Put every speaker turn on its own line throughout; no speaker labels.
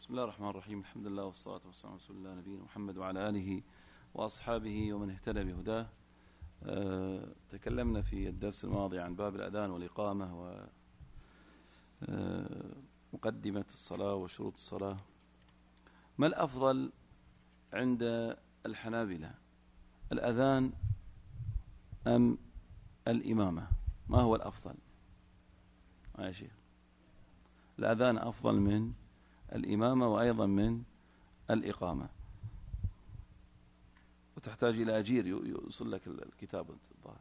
بسم الله الرحمن الرحيم. الحمد لله والصلاة والسلام على رسول الله نبينا محمد وعلى آله وأصحابه ومن اهتدى بهداه. تكلمنا في الدرس الماضي عن باب الأذان والإقامة ومقدمة الصلاة وشروط الصلاة. ما الأفضل عند الحنابلة، الأذان أم الإمامة؟ ما هو الأفضل؟ يا شيخ، الأذان أفضل من الإمامة وأيضا من الإقامة، وتحتاج إلى أجير يوصل لك الكتاب الظاهر.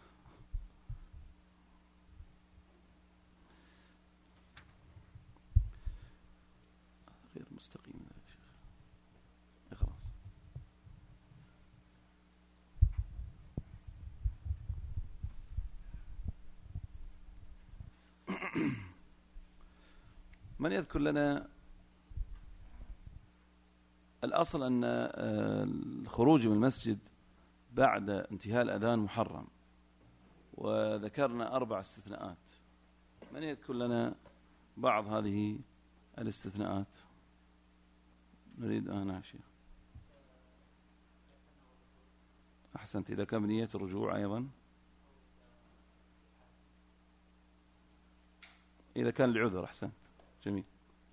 غير مستقيم يا شيخ، خلاص. من يذكر لنا الأصل أن الخروج من المسجد بعد انتهاء الأذان محرم، وذكرنا 4 استثناءات. من يذكر لنا بعض هذه الاستثناءات؟ نريد نعم شيخ. أحسنت، إذا كان بنية الرجوع أيضا، إذا كان العذر. أحسنت، جميل.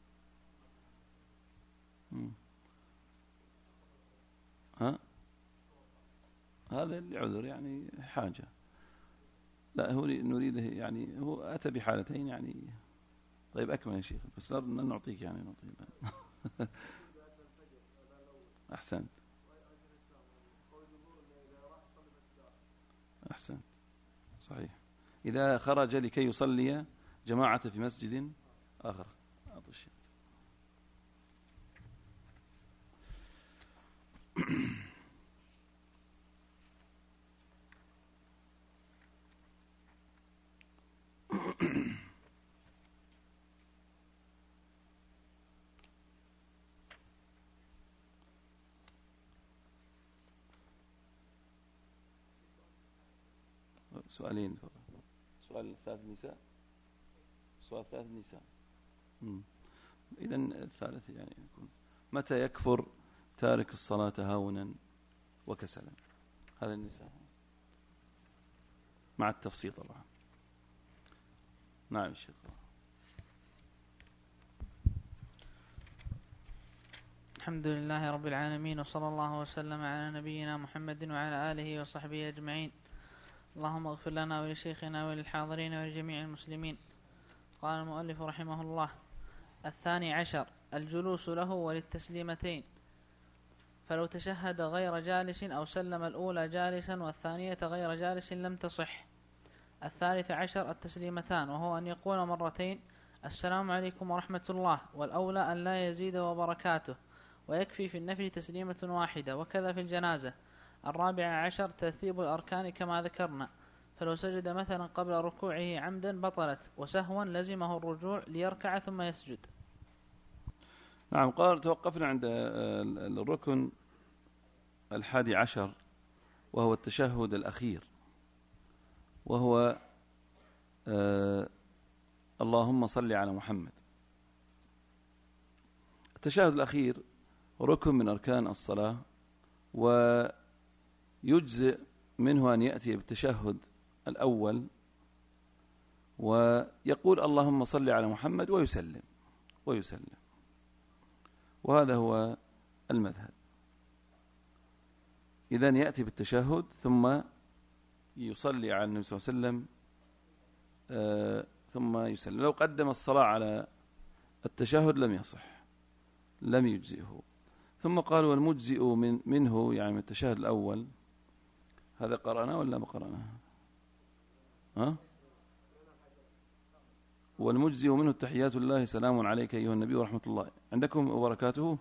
هذا العذر يعني حاجة، لا هو نريده يعني هو أتى بحالتين يعني. طيب أكمل يا شيخ، بس لا نعطيك يعني نعطيك. أحسنت أحسنت، صحيح. إذا خرج لكي يصلي جماعة في مسجد آخر. أعطي الشيخ. سؤالين. سؤال الثالث النساء، سؤال الثالث النساء. إذن الثالث يعني يكون متى يكفر تارك الصلاة هاونا وكسلا؟ هذا النساء مع التفصيل طبعا. نعم الشيخ.
الحمد لله رب العالمين، وصلى الله وسلم على نبينا محمد وعلى آله وصحبه أجمعين. اللهم اغفر لنا ولشيخنا وللحاضرين ولجميع المسلمين. قال المؤلف رحمه الله: 12 الجلوس له وللتسليمتين، فلو تشهد غير جالس أو سلم الأولى جالسا والثانية غير جالس لم تصح. 13 التسليمتان، وهو أن يقول مرتين: السلام عليكم ورحمة الله، والأولى أن لا يزيد وبركاته، ويكفي في النفل تسليمة واحدة، وكذا في الجنازة. 14 ترتيب الأركان كما ذكرنا، فلو سجد مثلا قبل ركوعه عمدا بطلت، وسهوا لزمه الرجوع ليركع ثم يسجد.
نعم. قال توقفنا عند الركن 11 وهو التشهد الأخير، وهو اللهم صل على محمد. التشهد الأخير ركن من أركان الصلاة، ويجزئ منه أن يأتي بالتشهد الأول ويقول اللهم صل على محمد ويسلم، وهذا هو المذهب. إذن يأتي بالتشهد ثم يصلي على النبي صلى الله عليه وسلم ثم يسلم. لو قدم الصلاة على التشهد لم يصح، لم يجزئه. ثم قال والمجزئ منه يعني من التشهد الأول. هذا قرأناه ولا ما قرأناه؟ والمجزئ منه التحيات لله سلام عليك أيها النبي ورحمة الله. عندكم وبركاته؟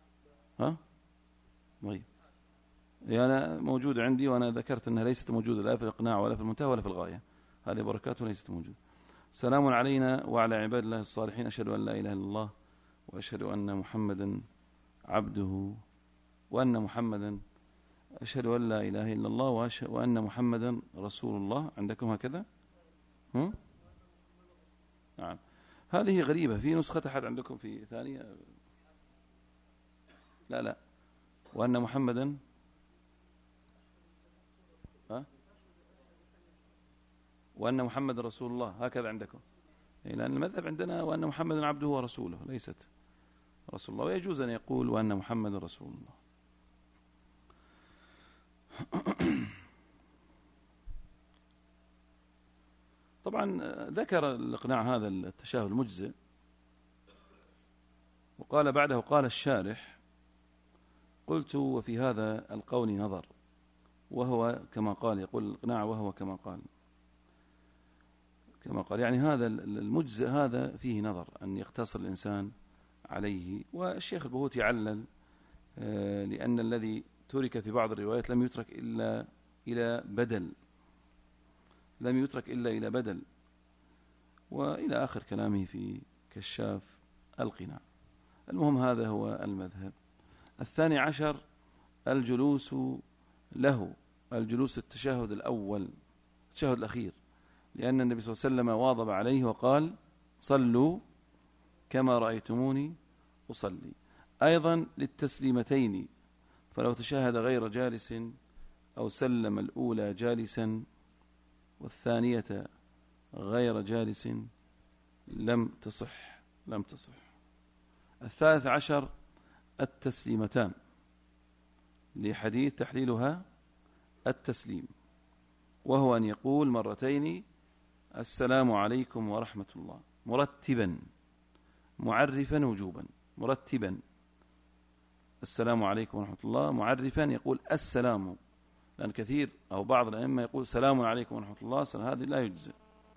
طيب، أنا موجود عندي، وأنا ذكرت أنها ليست موجودة لا في الإقناع ولا في المنتهى ولا في الغاية. هذه بركاته ليست موجودة. سلام علينا وعلى عباد الله الصالحين، أشهد أن لا إله إلا الله وأشهد أن محمدا عبده، وأن محمدا أشهد أن لا إله إلا الله وأن محمدا رسول الله. عندكم هكذا؟ نعم. هذه غريبة، في نسخة أحد عندكم في ثانية لا وأن محمدا وأن محمد رسول الله، هكذا عندكم. لأن المذهب عندنا وأن محمدا عبده ورسوله، ليست رسول الله، ويجوز أن يقول وأن محمدا رسول الله. طبعا ذكر الإقناع هذا التشهد المجزئ، وقال بعده قال الشارح: قلت وفي هذا القول نظر، وهو كما قال، يقول الإقناع وهو كما قال يعني هذا المجزئ هذا فيه نظر أن يقتصر الإنسان عليه. والشيخ البهوتي علل لأن الذي ترك في بعض الروايات لم يترك إلا إلى بدل، وإلى آخر كلامه في كشاف القناع. المهم هذا هو المذهب. 12 الجلوس له، الجلوس التشهد الأول، التشهد الأخير، لأن النبي صلى الله عليه وسلم واظب عليه وقال: صلوا كما رأيتموني أصلي. أيضا للتسليمتين، فلو تشهد غير جالس أو سلم الأولى جالسا والثانية غير جالس لم تصح. 13 التسليمتان، لحديث تحليلها التسليم، وهو أن يقول مرتين: السلام عليكم ورحمة الله، مرتبا معرفا وجوبا، مرتبا السلام عليكم ورحمة الله، معرفا يقول السلام، لأن كثير أو بعض الأئمة يقول سلام عليكم ورحمة الله، هذه لا يجزئ،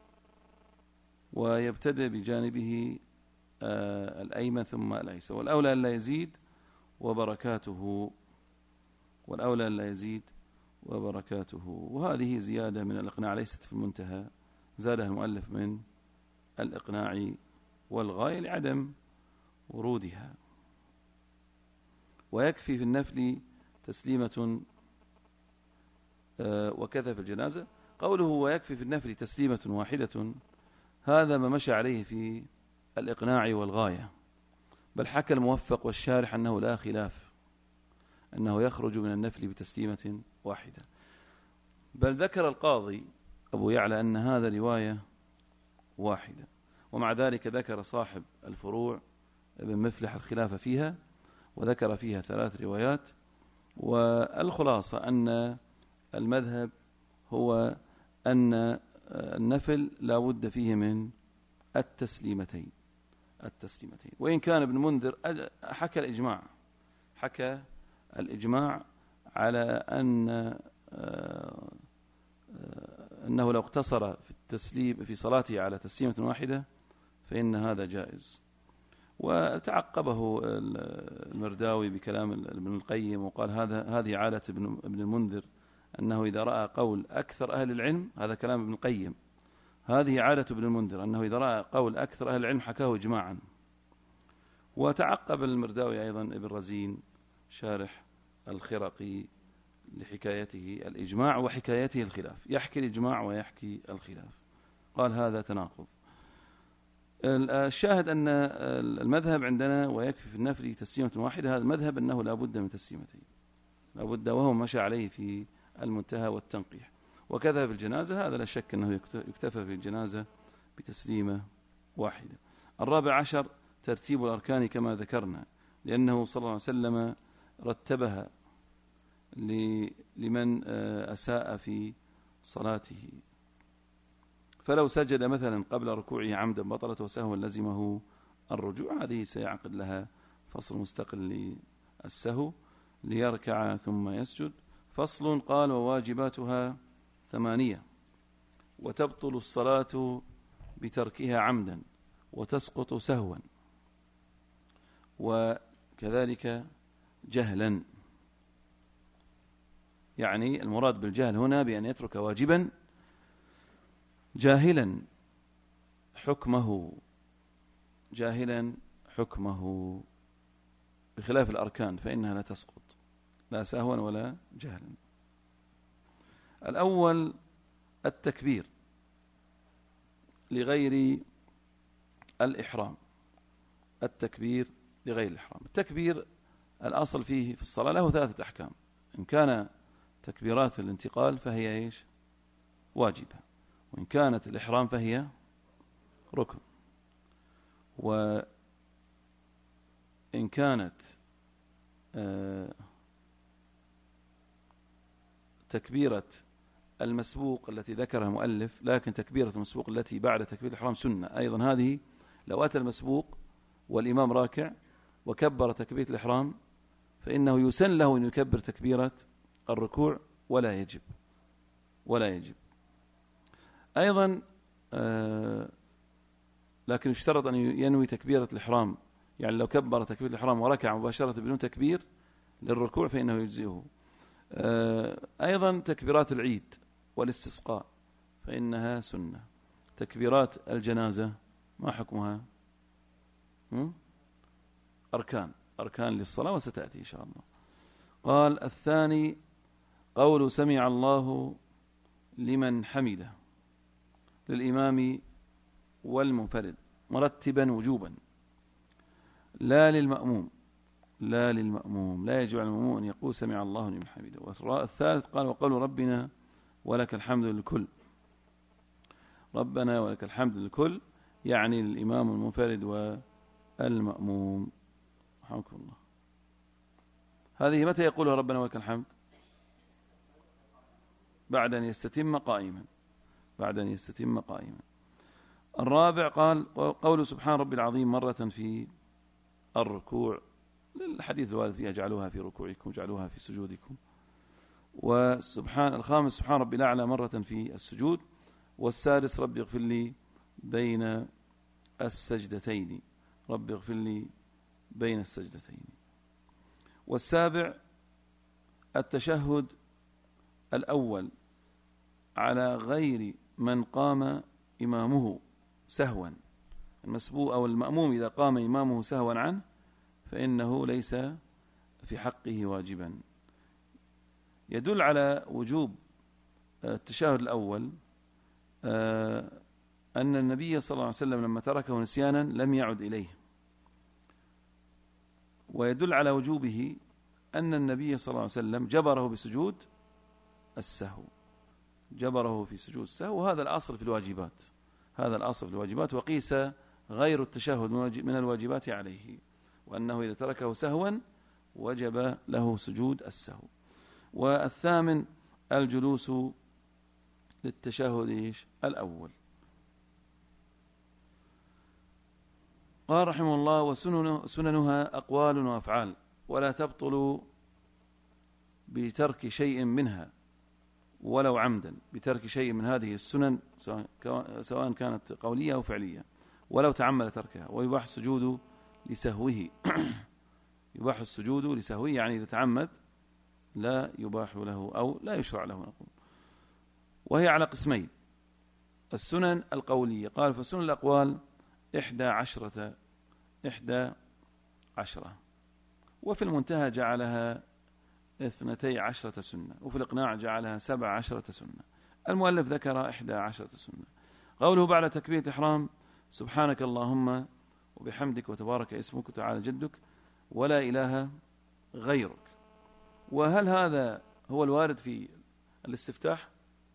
ويبتدئ بجانبه الأيمن ثم الأيسر، والأولى أن لا يزيد وبركاته، وهذه زيادة من الإقناع ليست في المنتهى، زادها المؤلف من الإقناع والغاية لعدم ورودها. ويكفي في النفل تسليمة وكذا في الجنازة. قوله ويكفي في النفل تسليمة واحدة، هذا ما مشى عليه في الإقناع والغاية، بل حكى الموفق والشارح أنه لا خلاف، أنه يخرج من النفل بتسليمة واحدة، بل ذكر القاضي أبو يعلى أن هذا رواية واحدة، ومع ذلك ذكر صاحب الفروع ابن مفلح الخلاف فيها، وذكر فيها 3 روايات. والخلاصة أن المذهب هو أن النفل لا بد فيه من التسليمتين، وإن كان ابن منذر حكى الإجماع على أنه لو اقتصر في التسليم في صلاته على تسليمة واحدة فإن هذا جائز. وتعقبه المرداوي بكلام ابن القيم وقال هذه عادة ابن المنذر، أنه إذا رأى قول أكثر أهل العلم، هذا كلام ابن القيم، هذه عادة ابن المنذر أنه إذا رأى قول أكثر أهل العلم حكاه إجماعا. وتعقب المرداوي أيضا ابن رزين شارح الخرقي لحكايته الإجماع وحكايته الخلاف، يحكي الإجماع ويحكي الخلاف، قال هذا تناقض. الشاهد أن المذهب عندنا ويكفي في النفل تسليمة واحدة، هذا المذهب أنه لا بد من تسليمتين، لا بد، وهو مشى عليه في المنتهى والتنقيح. وكذا في الجنازة، هذا لا شك أنه يكتفى في الجنازة بتسليمة واحدة. 14 ترتيب الأركان كما ذكرنا، لأنه صلى الله عليه وسلم رتبها لمن أساء في صلاته، فلو سجد مثلا قبل ركوعه عمدا بطلت وسهوا لزمه الرجوع، هذه سيعقد لها فصل مستقل للسهو، ليركع ثم يسجد. فصل قال وواجباتها 8، وتبطل الصلاة بتركها عمدا وتسقط سهوا، وكذلك جهلا. يعني المراد بالجهل هنا بأن يترك واجبا جاهلا حكمه بخلاف الأركان فإنها لا تسقط لا سهوا ولا جهلا. الأول التكبير لغير الإحرام، التكبير الأصل فيه في الصلاة له 3 أحكام. إن كان تكبيرات الانتقال فهي إيش؟ واجبة، وإن كانت الإحرام فهي ركن، وإن كانت تكبيرة المسبوق التي ذكرها المؤلف، لكن تكبيرة المسبوق التي بعد تكبيرة الإحرام سنة أيضا. هذه لو أتى المسبوق والإمام راكع وكبر تكبيرة الإحرام فإنه يسن له أن يكبر تكبيرة الركوع ولا يجب أيضا. لكن يشترط أن ينوي تكبيرة الإحرام، يعني لو كبر تكبيرة الإحرام وركع مباشرة بدون تكبير للركوع فإنه يجزئه. أيضا تكبيرات العيد والاستسقاء فإنها سنة. تكبيرات الجنازة ما حكمها؟ أركان للصلاة وستأتي إن شاء الله. قال الثاني قول سمع الله لمن حمده للإمام والمنفرد مرتبا وجوبا، لا للمأموم لا يجب على المأموم أن يقول سمع الله لمن حمده. والثالث قال وقول ربنا ولك الحمد للكل، ربنا ولك الحمد للكل يعني للإمام المنفرد والمأموم. رحمكم الله. هذه متى يقولها ربنا ولك الحمد؟ بعد أن يستتم قائما. الرابع قال قول سبحان ربي العظيم مرة في الركوع، للحديث الوارد فيها اجعلوها في ركوعكم اجعلوها في سجودكم. الخامس سبحان ربي الأعلى مرة في السجود. والسادس ربي اغفر لي بين السجدتين، ربي اغفر لي بين السجدتين. والسابع التشهد الأول على غير من قام إمامه سهوا. المسبوق أو المأموم إذا قام إمامه سهوا عنه فإنه ليس في حقه واجبا. يدل على وجوب التشهد الأول أن النبي صلى الله عليه وسلم لما تركه نسيانا لم يعد إليه، ويدل على وجوبه أن النبي صلى الله عليه وسلم جبره بسجود السهو، جبره في سجود السهو. وهذا الأصل في الواجبات، وقيس غير التشهد من الواجبات عليه، وأنه إذا تركه سهوا وجب له سجود السهو. والثامن الجلوس للتشهد الأول. قال رحمه الله وسننها أقوال وأفعال ولا تبطل بترك شيء منها ولو عمدا، بترك شيء من هذه السنن سواء كانت قولية أو فعلية ولو تعمل تركها. ويباح السجود لسهوه يباح السجود لسهوه، يعني إذا تعمد لا يباح له أو لا يشرع له نقول. وهي على قسمين: السنن القولية قال فسنن الأقوال 11، وفي المنتهى جعلها 12 سنة، وفي الإقناع جعلها 17 سنة. المؤلف ذكر 11 سنة. قوله بعد تكبيرة الإحرام سبحانك اللهم وبحمدك وتبارك اسمك وتعالى جدك ولا إله غيرك. وهل هذا هو الوارد في الاستفتاح؟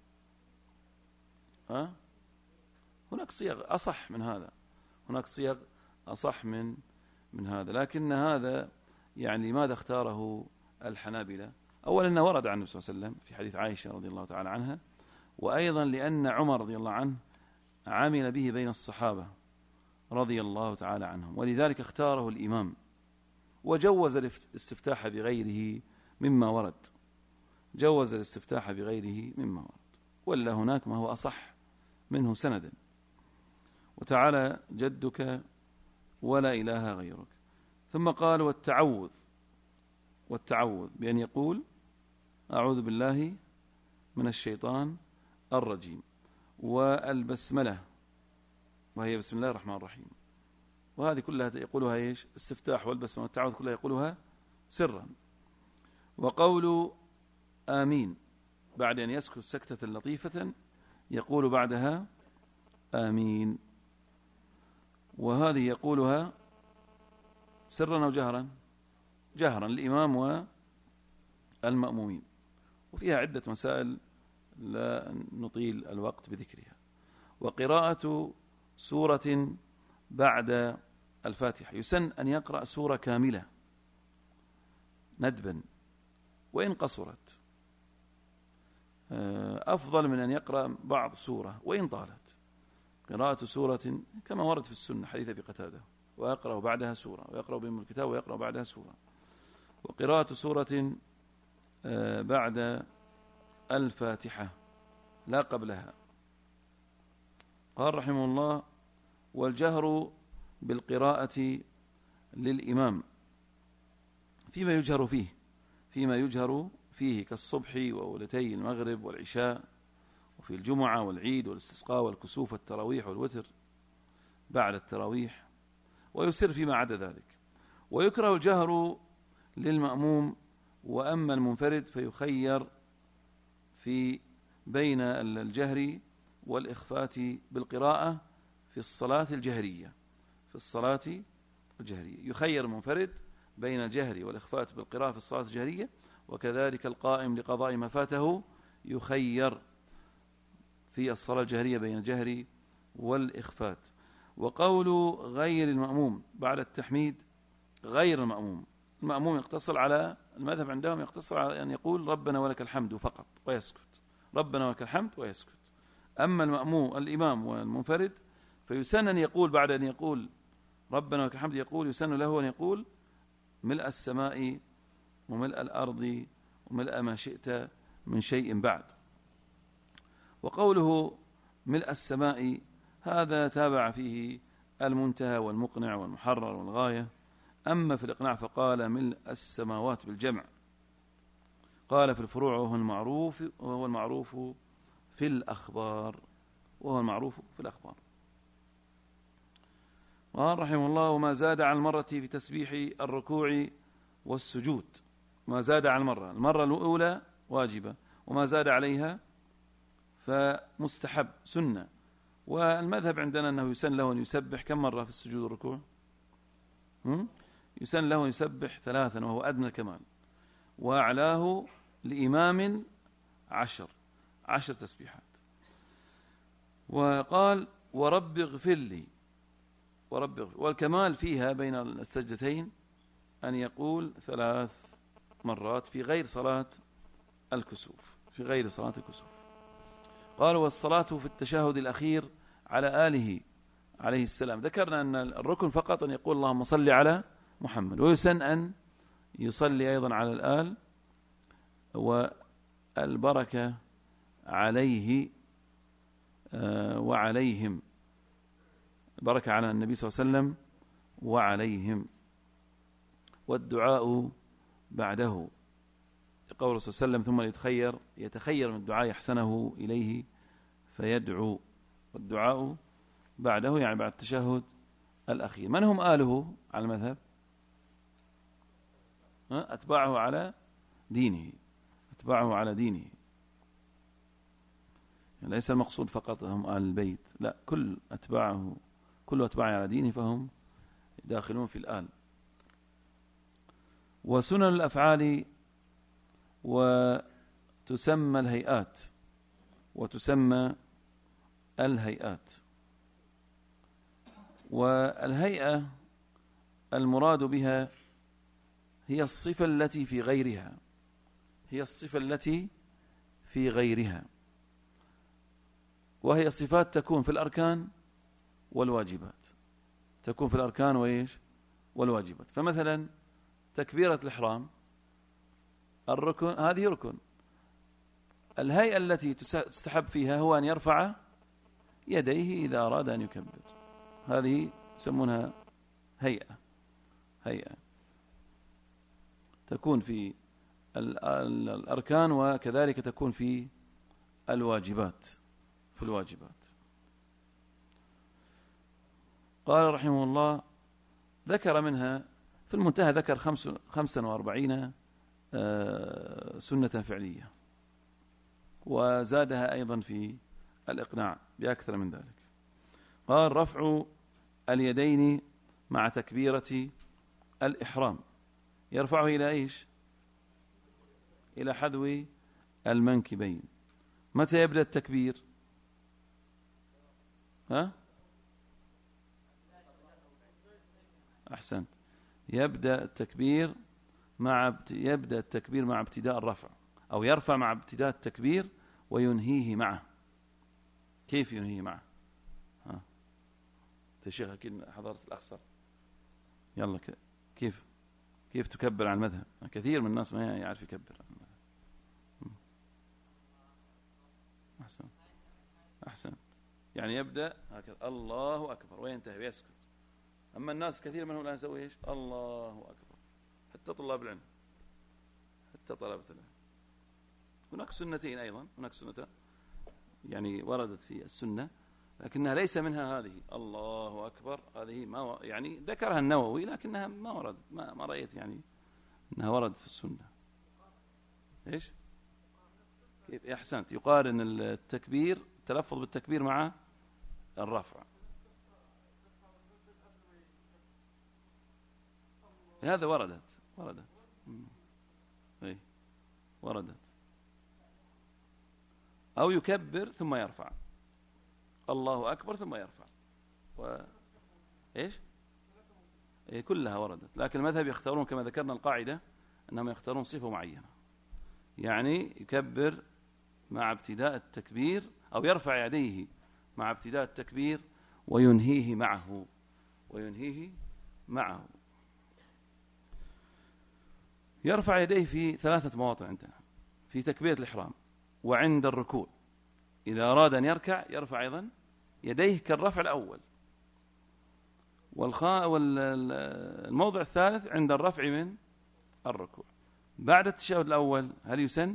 هناك صيغ أصح من هذا، هناك صيغ أصح من هذا، لكن هذا يعني ماذا اختاره الحنابلة؟ أولا أنه ورد عن النبي صلى الله عليه وسلم في حديث عائشة رضي الله تعالى عنها، وأيضا لأن عمر رضي الله عنه عمل به بين الصحابة رضي الله تعالى عنهم، ولذلك اختاره الإمام وجوز الاستفتاح بغيره مما ورد، جوز الاستفتاح بغيره مما ورد، ولا هناك ما هو أصح منه سندا. وتعالى جدك ولا إله غيرك. ثم قال والتعوذ بأن يقول أعوذ بالله من الشيطان الرجيم، والبسملة وهي بسم الله الرحمن الرحيم، وهذه كلها يقولها ايش؟ استفتاح والبسملة والتعوذ كلها يقولها سرا. وقول آمين بعد أن يسكت سكتة لطيفة يقول بعدها آمين، وهذه يقولها سرا أو جهرا؟ جهرا الإمام والمأمومين، وفيها عدة مسائل لا نطيل الوقت بذكرها. وقراءة سورة بعد الفاتحة، يسن أن يقرأ سورة كاملة ندبا وإن قصرت، أفضل من أن يقرأ بعض سورة وإن طالت. قراءة سورة كما ورد في السنة حديث أبي قتادة، ويقرأ بعدها سورة، ويقرأ بهم الكتاب ويقرأ بعدها سورة. وقراءة سورة بعد الفاتحة لا قبلها. قال رحمه الله: والجهر بالقراءة للإمام فيما يجهر فيه كالصبح وأولتي المغرب والعشاء، وفي الجمعة والعيد والاستسقاء والكسوف والتراويح والوتر بعد التراويح، ويسر فيما عدا ذلك. ويكره الجهر للمأموم، وأما المنفرد فيخير في بين الجهر والإخفات بالقراءة في الصلاة الجهرية. يخير المنفرد بين الجهر والإخفات بالقراءة في الصلاة الجهرية، وكذلك القائم لقضاء ما فاته يخير في الصلاة الجهرية بين الجهر والإخفات. وقول غير المأموم بعد التحميد، غير المأموم يقتصر على المذهب عندهم، يقتصر على أن يقول ربنا ولك الحمد فقط ويسكت، ربنا ولك الحمد ويسكت. أما الإمام والمنفرد فيسن أن يقول بعد أن يقول ربنا ولك الحمد، يسن له أن يقول ملء السماء وملء الأرض وملء ما شئت من شيء بعد. وقوله ملء السماء هذا تابع فيه المنتهى والمقنع والمحرر والغاية. أما في الإقناع فقال ملء السماوات بالجمع. قال في الفروع وهو المعروف في الأخبار. وقال رحمه الله: وما زاد على المرة في تسبيح الركوع والسجود. ما زاد على المرة الأولى واجبة، وما زاد عليها فمستحب سنة. والمذهب عندنا أنه يسن له أن يسبح كم مرة في السجود والركوع؟ يسن له أن يسبح 3، وهو أدنى الكمال، وأعلاه لإمام 10 تسبيحات. وقال ورب اغفر لي، والكمال فيها بين السجدتين أن يقول 3 مرات في غير صلاة الكسوف. قال والصلاة في التشهد الأخير على آله عليه السلام. ذكرنا أن الركن فقط أن يقول اللهم صل على محمد، ويسن أن يصلي أيضا على الآل، والبركة عليه وعليهم، بركة على النبي صلى الله عليه وسلم وعليهم. والدعاء بعده، قول الرسول صلى الله عليه وسلم ثم يتخير من الدعاء يحسنه إليه فيدعو. والدعاء بعده يعني بعد التشهد الأخير. من هم آله على المذهب؟ أتباعه على دينه، يعني ليس المقصود فقط هم آل البيت، لا، كل أتباعه على دينه فهم داخلون في الآل. وسنن الأفعال وتسمى الهيئات. والهيئة المراد بها هي الصفة التي في غيرها، وهي صفات تكون في الأركان والواجبات. فمثلا تكبيرة الإحرام الركن، هذه ركن. الهيئة التي تستحب فيها هو أن يرفع يديه إذا أراد أن يكبر، هذه يسمونها هيئة تكون في الأركان، وكذلك تكون في الواجبات. قال رحمه الله: ذكر منها في المنتهى، ذكر 45 سنة فعلية، وزادها أيضا في الإقناع بأكثر من ذلك. قال: رفع اليدين مع تكبيرة الإحرام يرفعه إلى إيش؟ إلى حذو المنكبين. متى يبدأ التكبير؟ ها؟ أحسنت. يبدأ التكبير مع ابتداء الرفع، أو يرفع مع ابتداء التكبير وينهيه معه. كيف ينهيه معه؟ ها تشيخ أكيد حضرت الأخصر. يلا كيف تكبر عن المذهب؟ كثير من الناس ما يعرف يكبر عن المذهب. أحسن. يعني يبدأ هكذا الله أكبر وينتهي ويسكت. أما الناس كثير منهم الآن يسوي إيش؟ الله أكبر. حتى طلاب العلم، حتى طلبة العلم. هناك سنتين أيضا، هناك سنة يعني وردت في السنة لكنها ليس منها هذه الله أكبر. هذه ما يعني ذكرها النووي لكنها ما وردت، ما رأيت يعني أنها وردت في السنة. إيش؟ كيف؟ أحسنت. يقارن التكبير، تلفظ بالتكبير مع الرفع. هذا وردت أي وردت. أو يكبر ثم يرفع، الله أكبر ثم يرفع إيش؟ كلها وردت. لكن المذهب يختارون كما ذكرنا القاعدة أنهم يختارون صفة معينة، يعني يكبر مع ابتداء التكبير، أو يرفع يديه مع ابتداء التكبير وينهيه معه. يرفع يديه في 3 مواطن عندنا: في تكبيرة الإحرام، وعند الركوع. إذا أراد أن يركع يرفع أيضا يديه كالرفع الأول. والموضع الثالث عند الرفع من الركوع. بعد التشهد الأول هل يسن؟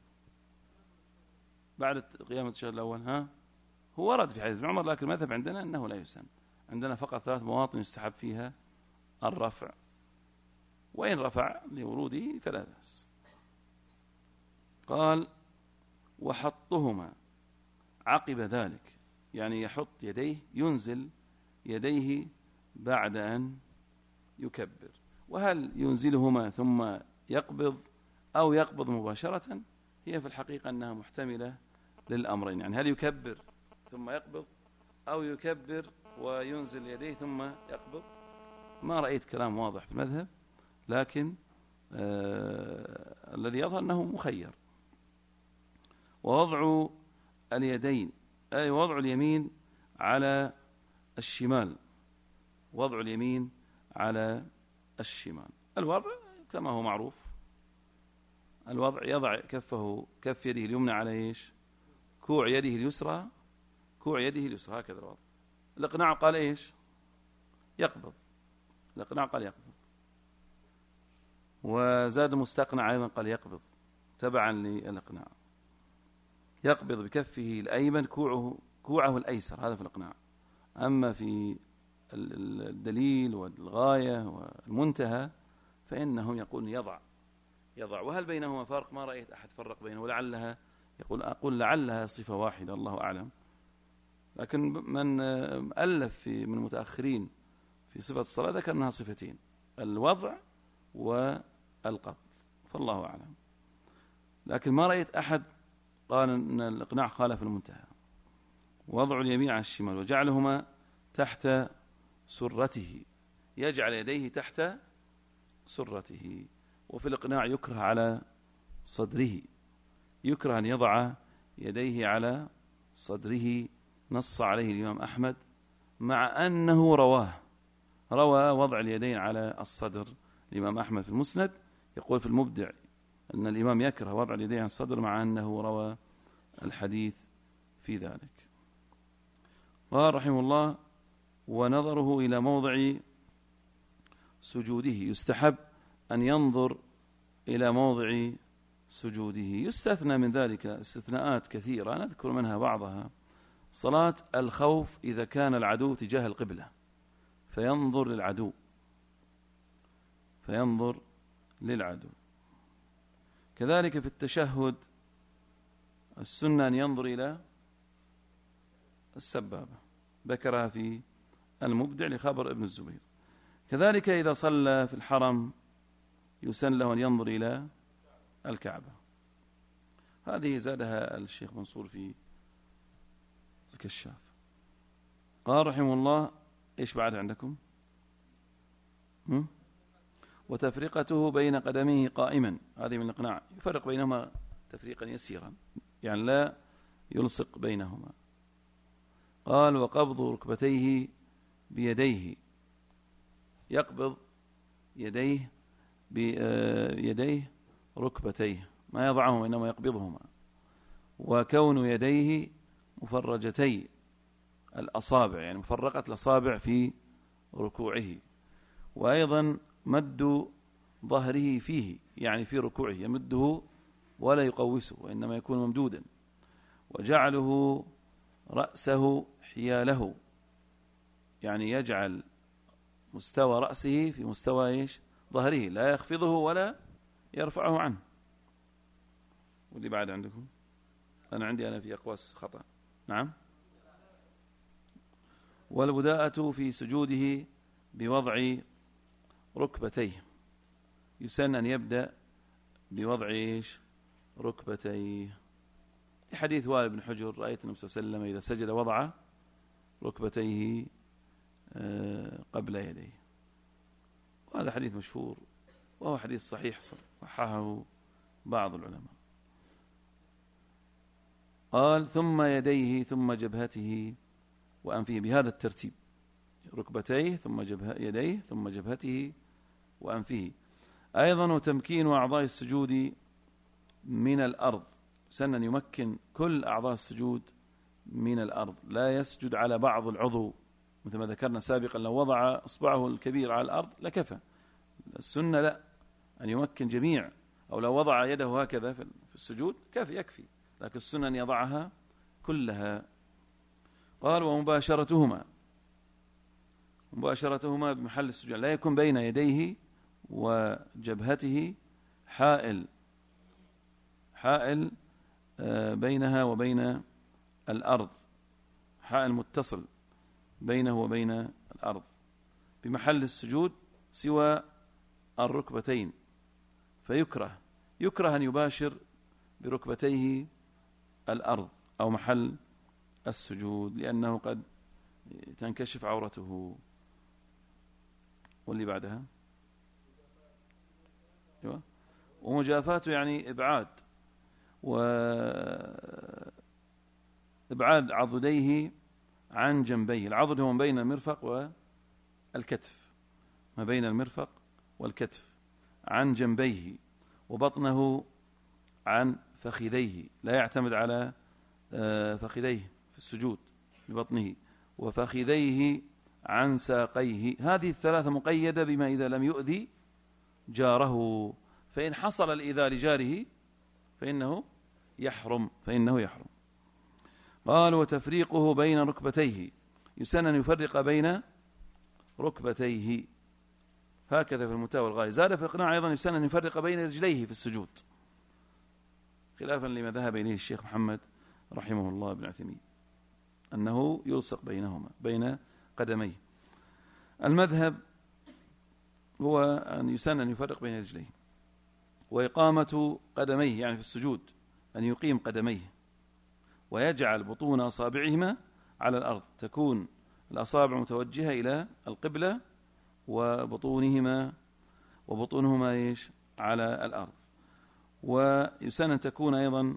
بعد قيام التشهد الأول هو ورد في حديث ابن عمر، لكن المذهب عندنا أنه لا يسن. عندنا فقط 3 مواطن يستحب فيها الرفع، وإن رفع لوروده فلا بأس. قال: وحطهما عقب ذلك، يعني يحط يديه، ينزل يديه بعد أن يكبر. وهل ينزلهما ثم يقبض أو يقبض مباشرة؟ هي في الحقيقة أنها محتملة للأمرين، يعني هل يكبر ثم يقبض أو يكبر وينزل يديه ثم يقبض. ما رأيت كلام واضح في المذهب، لكن الذي يظهر أنه مخير. ووضع اليدين، أي وضع اليمين على الشمال، وضع اليمين على الشمال. الوضع كما هو معروف، الوضع يضع كف يده اليمنى على إيش؟ كوع يده اليسرى، كوع يده اليسرى، هكذا الوضع. الإقناع قال إيش؟ يقبض. الإقناع قال يقبض، وزاد مستقنع أيضا قال يقبض تبعا للإقناع. يقبض بكفه الأيمن كوعه الأيسر، هذا في الإقناع. أما في الدليل والغاية والمنتهى فإنهم يقولون يضع. وهل بينهما فرق؟ ما رأيت أحد فرق بينه، ولعلها أقول لعلها صفة واحدة، الله أعلم. لكن من ألف من المتأخرين في صفة الصلاة ذكر أنها صفتين: الوضع والقبض، فالله أعلم. لكن ما رأيت أحد قال أن الإقناع خالف المنتهى. وضع اليمين على الشمال وجعلهما تحت سرته، يجعل يديه تحت سرته. وفي الإقناع يكره على صدره، يكره أن يضع يديه على صدره، نص عليه الإمام أحمد، مع أنه روى وضع اليدين على الصدر. الإمام أحمد في المسند يقول في المبدع أن الإمام يكره وضع اليدين على الصدر، مع أنه روى الحديث في ذلك. قال رحمه الله: ونظره إلى موضع سجوده، يستحب أن ينظر إلى موضع سجوده. يستثنى من ذلك استثناءات كثيرة نذكر منها بعضها: صلاة الخوف إذا كان العدو تجاه القبلة فينظر للعدو. كذلك في التشهد السنة أن ينظر إلى السبابة، ذكرها في المبدع لخبر ابن الزبير. كذلك إذا صلى في الحرم يسن له أن ينظر إلى الكعبة. هذه زادها الشيخ منصور في الكشاف. قال رحمه الله: إيش بعد عندكم؟ وتفرقته بين قدميه قائما، هذه من الإقناع، يفرق بينهما تفريقا يسيرا، يعني لا يلصق بينهما. قال: وقبض ركبتيه بيديه، يقبض يديه بيديه ركبتيه، ما يضعهما إنما يقبضهما. وكون يديه مفرجتي الأصابع، يعني مفرقة الأصابع في ركوعه. وأيضا مد ظهره فيه، يعني في ركوعه يمده ولا يقوسه وإنما يكون ممدودا. وجعله رأسه حياله، يعني يجعل مستوى رأسه في مستوى إيش؟ ظهره، لا يخفضه ولا يرفعه عنه. ودي بعد عندكم؟ أنا في أقواس خطأ. نعم. والبداءة في سجوده بوضع ركبتيه، يسن أن يبدأ بوضع إيش؟ ركبتيه، لحديث وائل بن حجر: رأيت النبي صلى الله عليه وسلم إذا سجد وضع ركبتيه قبل يديه. وهذا حديث مشهور، وهو حديث صحيح صححه بعض العلماء. قال: ثم يديه ثم جبهته وأنفه، بهذا الترتيب: ركبتيه ثم يديه ثم جبهته وأنفه. أيضا وتمكين أعضاء السجود من الأرض، سنن يمكن كل أعضاء السجود من الأرض، لا يسجد على بعض العضو مثل ما ذكرنا سابقا، لو وضع إصبعه الكبير على الأرض لكفى. السنة لا، أن يمكن جميع، أو لو وضع يده هكذا في السجود يكفي، لكن السنة أن يضعها كلها. قال: ومباشرتهما بمحل السجود، لا يكون بين يديه وجبهته حائل بينها وبين الأرض، حائل متصل بينه وبين الأرض بمحل السجود سوى الركبتين. فيكره أن يباشر بركبتيه الأرض أو محل السجود، لأنه قد تنكشف عورته. واللي بعدها ومجافاته، يعني إبعاد عضديه عن جنبيه. العضد هو ما بين المرفق والكتف، ما بين المرفق والكتف، عن جنبيه، وبطنه عن فخذيه، لا يعتمد على فخذيه في السجود ببطنه، وفخذيه عن ساقيه. هذه الثلاثة مقيدة بما إذا لم يؤذي جاره، فإن حصل الإيذاء لجاره فإنه يحرم. قال: وتفريقه بين ركبتيه، يسن أن يفرق بين ركبتيه، هكذا في المنتهى والغاية. زاد في الإقناع أيضا: يسن أن يفرق بين رجليه في السجود، خلافا لما ذهب إليه الشيخ محمد رحمه الله بن عثيمين، أنه يلصق بينهما بين قدميه. المذهب هو أن يسن أن يفرق بين رجليه. وإقامة قدميه، يعني في السجود أن يقيم قدميه ويجعل بطون أصابعهما على الأرض، تكون الأصابع متوجهة إلى القبلة وبطونهما إيش؟ على الأرض. ويسن أن تكون أيضا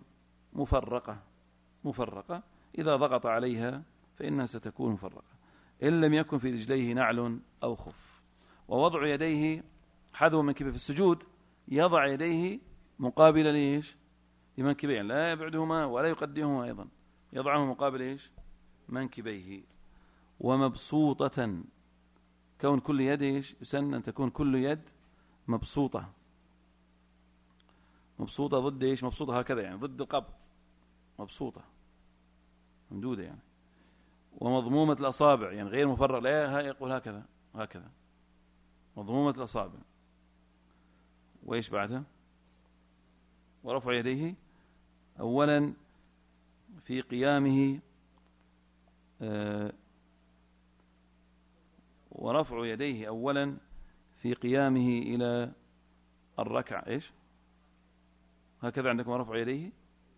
مفرقة، إذا ضغط عليها فإنها ستكون مفرقة، إن لم يكن في رجليه نعل أو خف. ووضع يديه حذو منكبه في السجود، يضع يديه مقابل ليش؟ لمنكبيه، لا يبعدهما ولا يقدمهما، أيضا يضعه مقابل إيش؟ منكبيه. ومبسوطة، كون كل يد إيش؟ يسن أن تكون كل يد مبسوطة ضد إيش؟ مبسوطة هكذا، يعني ضد القبض، مبسوطة ممدودة يعني. ومضمومة الأصابع، يعني غير مفرغ، لا يقول هكذا مضمومة الأصابع. وإيش بعدها؟ ورفع يديه أولا في قيامه، ورفع يديه أولا في قيامه إلى الركعة إيش؟ هكذا عندكم رفع يديه؟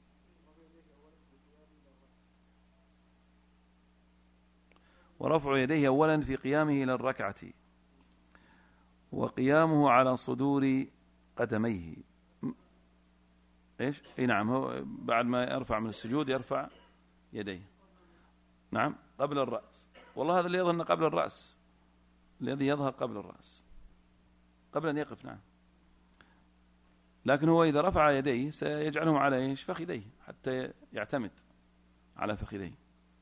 ورفع يديه أولا في قيامه إلى الركعة، وقيامه على صدور قدميه. إيش؟ إيه نعم، هو بعد ما يرفع من السجود يرفع يديه. نعم قبل الرأس. والله هذا اللي يظهر قبل الرأس، الذي يظهر قبل الرأس، قبل أن يقف. نعم، لكن هو إذا رفع يديه سيجعلهم على إيش؟ فخذيه، حتى يعتمد على فخذيه.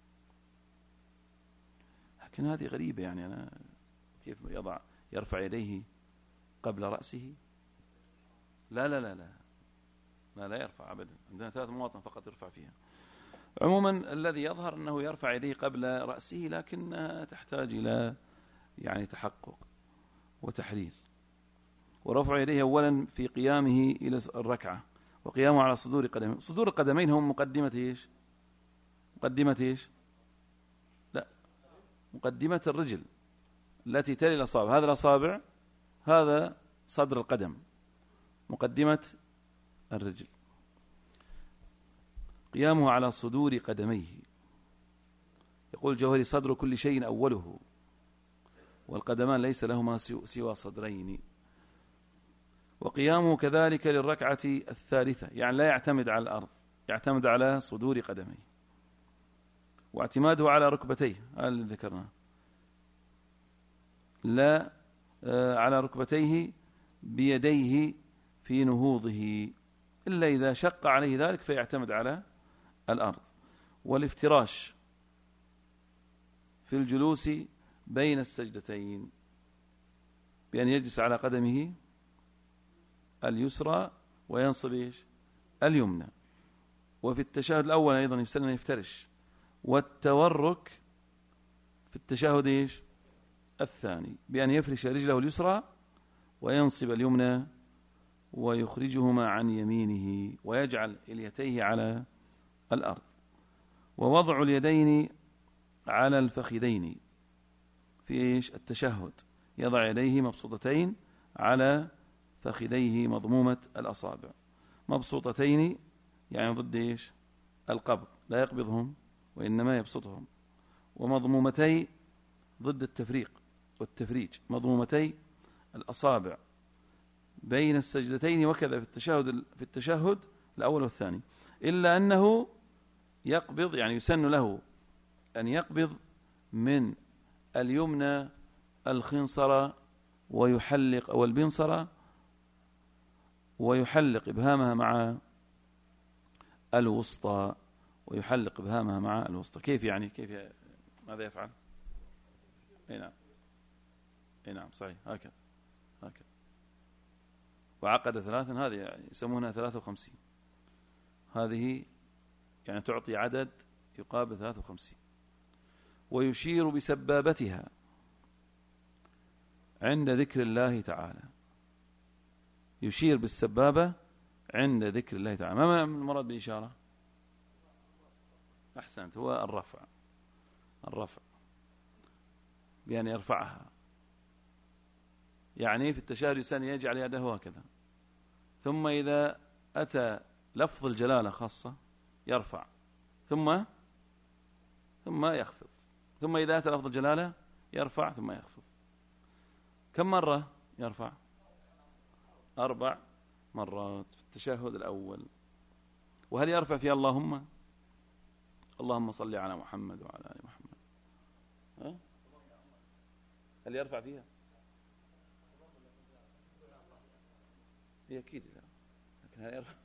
لكن هذه غريبة، يعني أنا كيف يرفع يديه قبل رأسه؟ لا لا لا لا لا, لا يرفع أبدا. عندنا 3 مواطن فقط يرفع فيها. عموما الذي يظهر أنه يرفع يديه قبل رأسه، لكنها تحتاج إلى يعني تحقق وتحليل. ورفع يديه أولا في قيامه إلى الركعة، وقيامه على صدور قدمين. صدور القدمين هم مقدمة إيش؟ مقدمة إيش؟ لا، مقدمة الرجل التي تلي الأصابع. هذا الأصابع، هذا صدر القدم، مقدمة الرجل. قيامه على صدور قدميه. يقول الجوهري: صدر كل شيء أوله، والقدمان ليس لهما سوى صدرين. وقيامه كذلك للركعة الثالثة، يعني لا يعتمد على الأرض، يعتمد على صدور قدميه. واعتماده على ركبتيه، هذا اللي ذكرناه، لا على ركبتيه بيديه في نهوضه، إلا إذا شق عليه ذلك فيعتمد على الأرض. والافتراش في الجلوس بين السجدتين، بأن يجلس على قدمه اليسرى وينصب إيش؟ اليمنى. وفي التشهد الأول أيضا يفسر أن يفترش. والتورك في التشهد إيش؟ الثاني، بأن يفرش رجله اليسرى وينصب اليمنى ويخرجهما عن يمينه، ويجعل اليتيه على الأرض. ووضع اليدين على الفخذين في إيش؟ التشهد، يضع يديه مبسوطتين على فخذيه مضمومة الأصابع، مبسوطتين يعني ضد إيش؟ القبض، لا يقبضهم وإنما يبسطهم. ومضمومتي ضد التفريق والتفريج، مضمومتي الأصابع بين السجدتين، وكذا في التشهد الأول والثاني. إلا أنه يقبض، يعني يسن له أن يقبض من اليمنى الخنصرة ويحلق، أو البنصرة، ويحلق إبهامها مع الوسطى، ويحلق إبهامها مع الوسطى. كيف يعني؟ كيف ماذا يفعل؟ أي نعم، أي نعم صحيح، هكذا هكذا. وعقد 3، هذه يعني يسمونها 53، هذه يعني تعطي عدد يقابل 53. ويشير بسبابتها عند ذكر الله تعالى، يشير بالسبابة عند ذكر الله تعالى. ما المراد بالإشارة؟ أحسنت، هو الرفع بأن يرفعها. يعني في التشهد الثاني يجعل يده هكذا، ثم إذا أتى لفظ الجلالة خاصة يرفع، ثم يخفض، ثم إذا أتى لفظ الجلالة يرفع ثم يخفض. كم مرة يرفع؟ 4 مرات في التشهد الأول. وهل يرفع في اللهم صل على محمد وعلى آل محمد؟ هل يرفع فيها؟ هي أكيد لا، لكن هل يرفع؟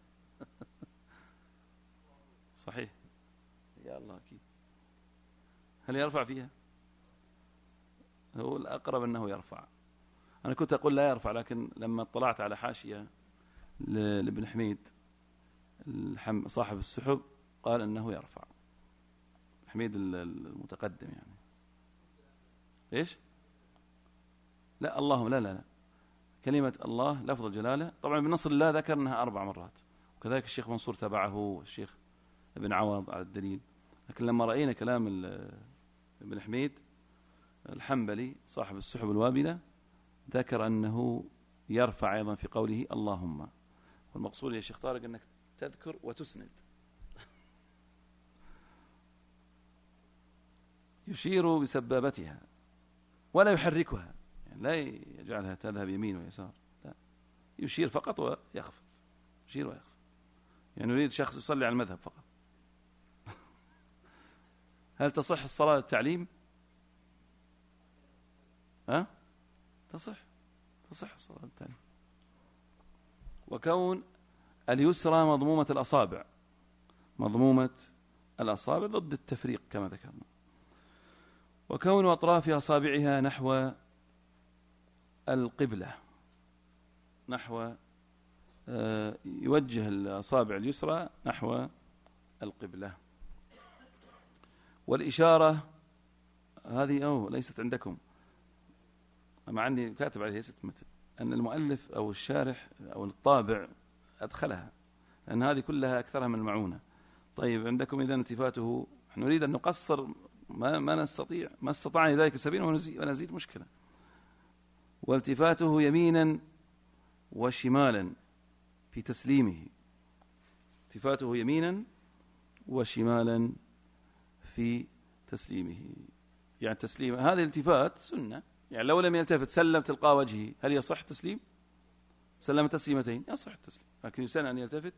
صحيح، يا الله أكيد. هل يرفع فيها؟ هو الأقرب أنه يرفع. أنا كنت أقول لا يرفع، لكن لما اطلعت على حاشية لابن حميد صاحب السحب قال أنه يرفع. حميد المتقدم يعني. إيش؟ لا، اللهم لا كلمة الله لفظ الجلالة طبعا بنص الله ذكر أنها 4 مرات، وكذلك الشيخ منصور تبعه والشيخ ابن عوض على الدليل. لكن لما رأينا كلام ابن حميد الحنبلي صاحب السحب الوابلة ذكر أنه يرفع أيضا في قوله اللهم. والمقصود يا شيخ طارق أنك تذكر وتسند. يشير بسبابتها ولا يحركها، يعني لا يجعلها تذهب يمين ويسار، لا، يشير فقط ويخفض، يشير ويخفض، يعني يريد شخص يصلي على المذهب فقط. هل تصح الصلاة للتعليم؟ تصح الصلاة للتعليم. وكون اليسرى مضمومة الأصابع ضد التفريق كما ذكرنا. وكون أطراف أصابعها نحو القبلة، يوجه الأصابع اليسرى نحو القبلة. والإشارة هذه ليست عندكم، مع أني كاتب عليها ليست مثل أن المؤلف أو الشارح أو الطابع أدخلها، لأن هذه كلها أكثرها من المعونة. طيب عندكم إذن التفاته، نحن نريد أن نقصر ما استطاع ذلك سبيل ونزيد مشكلة. والتفاته يمينا وشمالا في تسليمه، التفاته يمينا وشمالا في تسليمه، يعني تسليم هذه الالتفات سنة، يعني لو لم يلتفت سلم تلقاء وجهه، هل يصح تسليم؟ سلم تسليمتين يصح التسليم، لكن يسن أن يلتفت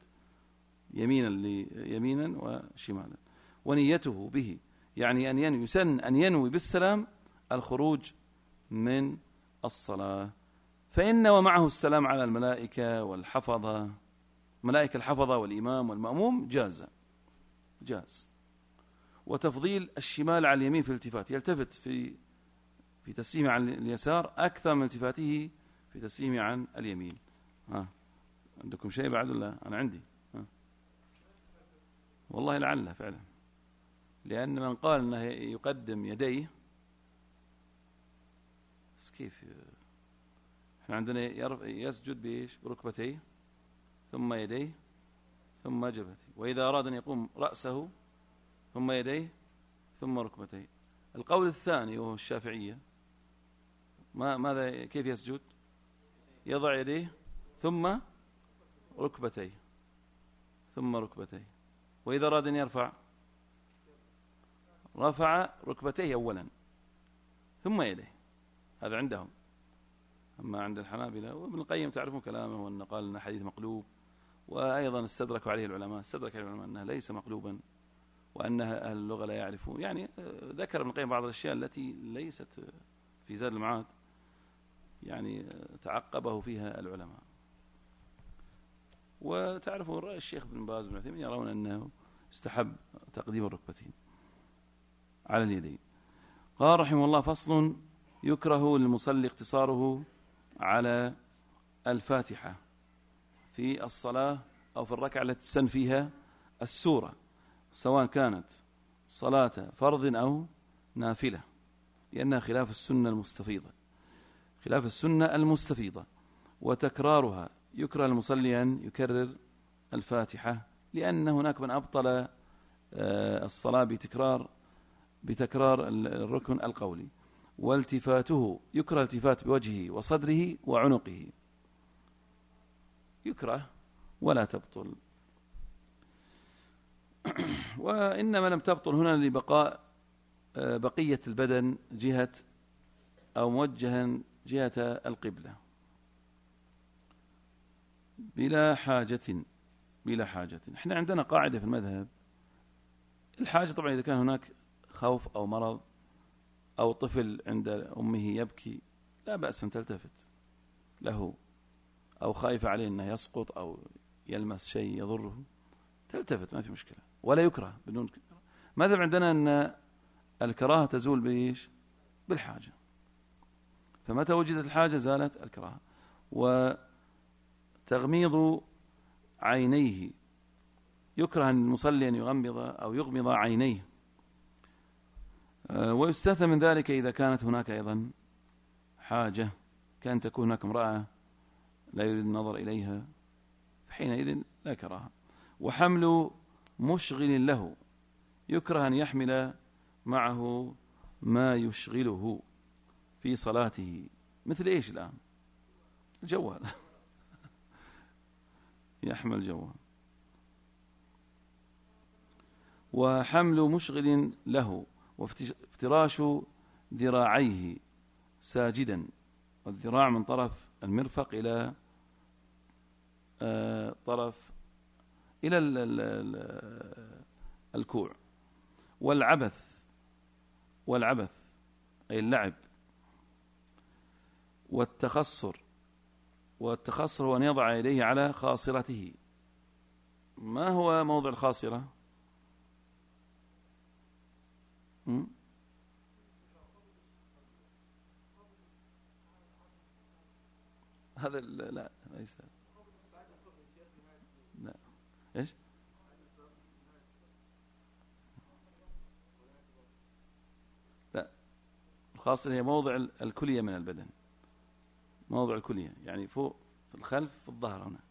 يمينا وشمالا. ونيته به، يعني يسن أن ينوي بالسلام الخروج من الصلاة، فإن ومعه السلام على الملائكة والحفظة، ملائكة الحفظة والإمام والمأموم جاز. وتفضيل الشمال على اليمين في الالتفات، يلتفت في تسليمه عن اليسار أكثر من التفاته في تسليمه عن اليمين. عندكم شيء بعد ولا أنا عندي؟ والله لعله فعلا، لأن من قال أنه يقدم يديه، كيف احنا عندنا يسجد بإيش؟ بركبتيه ثم يديه ثم جبهته، وإذا أراد أن يقوم رأسه ثم يديه ثم ركبتيه. القول الثاني وهو الشافعية، ماذا كيف يسجد؟ يضع يديه ثم ركبتيه وإذا أراد أن يرفع رفع ركبتيه أولا ثم يديه، هذا عندهم. أما عند الحنابلة وابن القيم تعرفون كلامه، وأن قال أن حديث مقلوب، وأيضا استدرك عليه العلماء أنه ليس مقلوبا، وأن أهل اللغة لا يعرفون، يعني ذكر ابن القيم بعض الأشياء التي ليست في زاد المعاد، يعني تعقبه فيها العلماء. وتعرفون رأي الشيخ بن باز بن عثيمين يرون أنه يستحب تقديم الركبتين على اليدين. قال رحمه الله: فصل: يكره للمصلي اقتصاره على الفاتحة في الصلاة أو في الركعة التي تسن فيها السورة، سواء كانت صلاة فرض أو نافلة، لأنها خلاف السنة المستفيضة. وتكرارها، يكره المصلي أن يكرر الفاتحة، لأن هناك من أبطل الصلاة بتكرار الركن القولي. والتفاته، يكره التفات بوجهه وصدره وعنقه، يكره ولا تبطل. وإنما لم تبطل هنا لبقاء بقية البدن جهة أو موجها جهة القبلة بلا حاجة. احنا عندنا قاعدة في المذهب: الحاجة طبعا إذا كان هناك خوف أو مرض أو طفل عند أمه يبكي، لا بأس أن تلتفت له، أو خايف عليه أنه يسقط أو يلمس شيء يضره، تلتفت ما في مشكلة، ولا يكره بدون كراهة. ماذا عندنا أن الكراهة تزول بإيش؟ بالحاجة، فمتى وجدت الحاجة زالت الكراهة. وتغميض عينيه، يكره المصلي أن يغمض أو يغمض عينيه، ويستثنى من ذلك إذا كانت هناك أيضا حاجة، كان تكون هناك امرأة لا يريد النظر إليها، فحينئذ لا كراهة. وحمل مشغل له، يكره أن يحمل معه ما يشغله في صلاته، مثل إيش الآن؟ الجوال يحمل جوال. وحمل مشغل له، وافتراش ذراعيه ساجدا، والذراع من طرف المرفق إلى طرف إلى الكوع. والعبث أي اللعب. والتخصر هو أن يضع يديه على خاصرته. ما هو موضع الخاصرة؟ هذا لا ليس. لا ايش؟ لا، الخاصرة هي موضع الكلية من البدن، موضع الكلية يعني فوق في الخلف في الظهر هنا،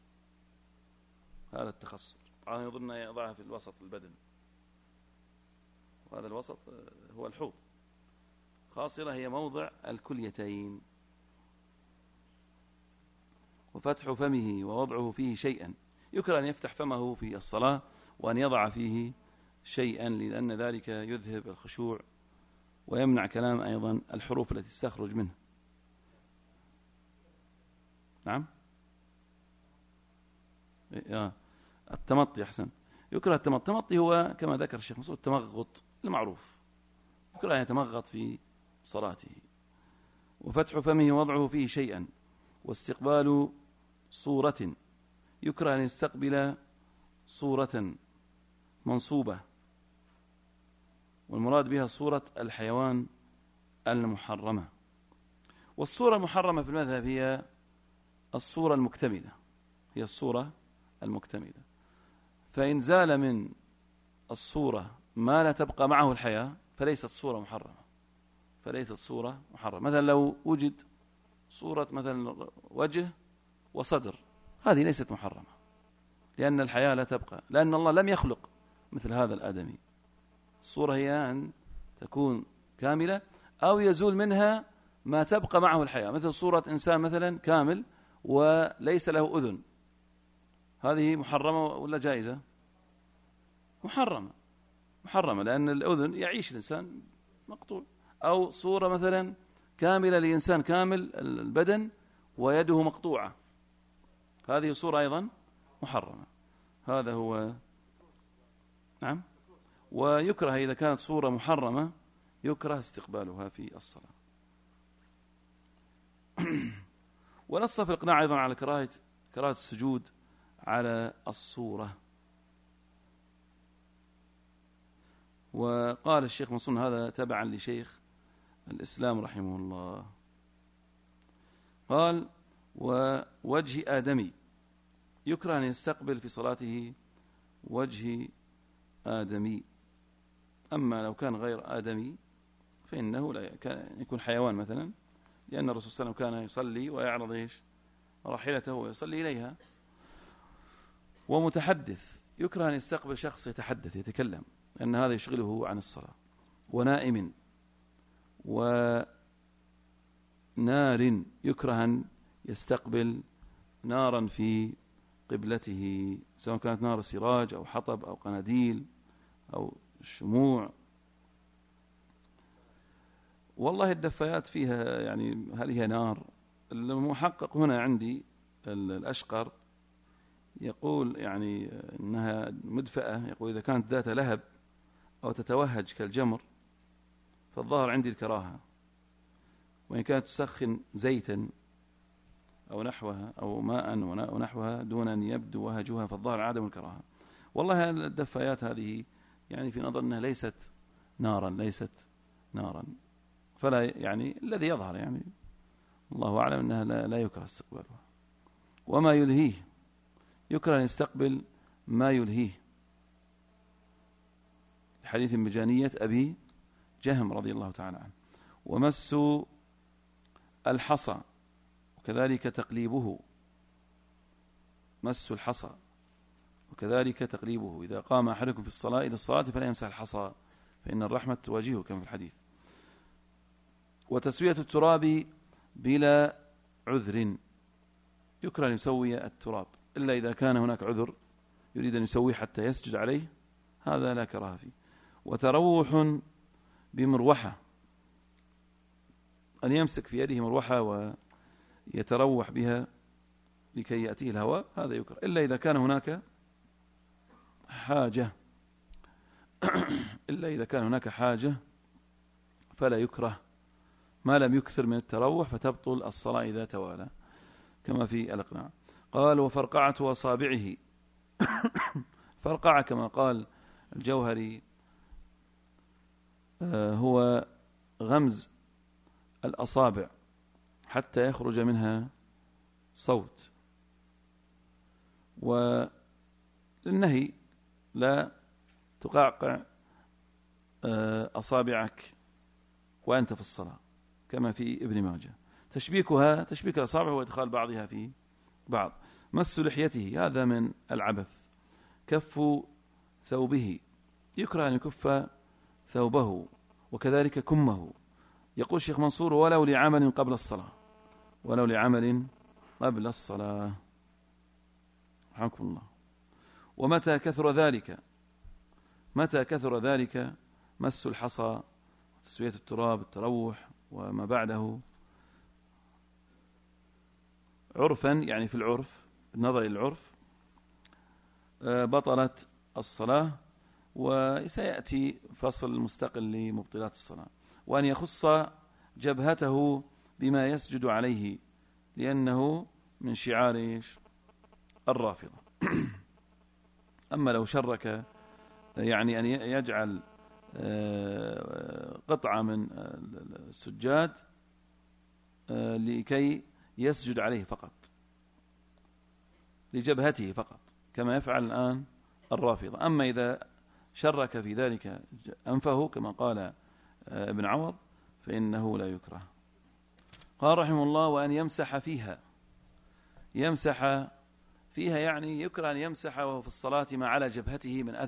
هذا التخصر. طبعا يظن يضعها في الوسط البدن، وهذا الوسط هو الحوض. خاصرة هي موضع الكليتين. وفتح فمه ووضعه فيه شيئا، يكره أن يفتح فمه في الصلاة وأن يضع فيه شيئا، لأن ذلك يذهب الخشوع ويمنع كلام أيضا الحروف التي تستخرج منه. نعم. التمطي أحسن. يكره التمطي هو كما ذكر الشيخ مسعود التمغط المعروف، يكره أن يتمغط في صلاته. وفتح فمه ووضعه فيه شيئا. واستقبال صورة، يكره أن يستقبل صورة منصوبة، والمراد بها صورة الحيوان المحرمة. والصورة المحرمة في المذهب هي الصورة المكتملة، هي الصورة المكتملة. فإن زال من الصورة ما لا تبقى معه الحياة فليست صورة محرمة، فليست صورة محرمة. مثلا لو وجد صورة مثلا وجه وصدر، هذه ليست محرمة، لأن الحياة لا تبقى، لأن الله لم يخلق مثل هذا الآدمي. الصورة هي أن تكون كاملة أو يزول منها ما تبقى معه الحياة، مثل صورة إنسان مثلا كامل وليس له أذن، هذه محرمة ولا جائزة؟ محرمة، لأن الأذن يعيش الإنسان مقطوع. أو صورة مثلا كاملة لإنسان كامل البدن ويده مقطوعة، هذه صورة أيضا محرمة. هذا هو. نعم. ويكره إذا كانت صورة محرمة يكره استقبالها في الصلاة. ونص في الإقناع أيضا على كراهة السجود على الصورة. وقال الشيخ منصور هذا تبعا لشيخ الإسلام رحمه الله، قال: ووجه آدمي، يكره أن يستقبل في صلاته وجه آدمي. أما لو كان غير آدمي فإنه لا يكون حيوان مثلا، لأن الرسول صلى الله عليه وسلم كان يصلي ويعرض راحلته ويصلي إليها. ومتحدث، يكره أن يستقبل شخص يتحدث يتكلم، لأن هذا يشغله عن الصلاة. ونائم. ونار، يكره أن يستقبل نارا في قبلته، سواء كانت نار سراج أو حطب أو قناديل أو شموع. والله الدفايات فيها يعني هل هي نار؟ المحقق هنا عندي الأشقر يقول يعني إنها مدفأة، يقول إذا كانت ذات لهب أو تتوهج كالجمر فالظاهر عندي الكراهة، وإن كانت تسخن زيتا أو نحوها أو ماء ونحوها دون أن يبدو وهجها فالظاهر عدم الكراهة. والله الدفايات هذه يعني في نظر أنها ليست نارا، فلا يعني الذي يظهر يعني الله أعلم أنها لا يكره استقبالها. وما يلهيه، يكره أن يستقبل ما يلهيه، حديث بجانية أبي جهم رضي الله تعالى عنه. ومس الحصى، وكذلك تقليبه، مس الحصى وكذلك تقليبه. إذا قام أحدكم في الصلاة إلى الصلاة فلا يمسح الحصى فإن الرحمة تواجهه كما في الحديث. وتسوية التراب بلا عذر، يكره أن يسوي التراب إلا إذا كان هناك عذر يريد أن يسوي حتى يسجد عليه، هذا لا كراهة فيه. وتروح بمروحة، أن يمسك في يده مروحة ويتروح بها لكي يأتيه الهواء، هذا يكره إلا إذا كان هناك حاجة إلا إذا كان هناك حاجة فلا يكره، ما لم يكثر من التروح فتبطل الصلاة إذا توالى كما في الإقناع. قال وفرقعة أصابعه فرقعة كما قال الجوهري هو غمز الأصابع حتى يخرج منها صوت، وللنهي لا تقعقع أصابعك وأنت في الصلاة كما في ابن ماجه. تشبيكها تشبيك الأصابع وإدخال بعضها في بعض. مس لحيته هذا من العبث. كف ثوبه يكره أن يكف ثوبه، وكذلك كمه. يقول الشيخ منصور ولو لعمل قبل الصلاة، ولو لعمل قبل الصلاة رحمكم الله. ومتى كثر ذلك مس الحصى وتسوية التراب التروح وما بعده عرفا، يعني في العرف النظر إلى العرف بطلت الصلاة، وسيأتي فصل مستقل لمبطلات الصلاة. وأن يخص جبهته بما يسجد عليه لأنه من شعار الرافضة. أما لو شرك يعني أن يجعل قطعة من السجاد لكي يسجد عليه فقط لجبهته فقط كما يفعل الآن الرافضة. أما إذا شرك في ذلك أنفه كما قال ابن عوض فإنه لا يكره. قال رحمه الله وأن يمسح فيها يعني يكره أن يمسح وهو في الصلاة ما على جبهته من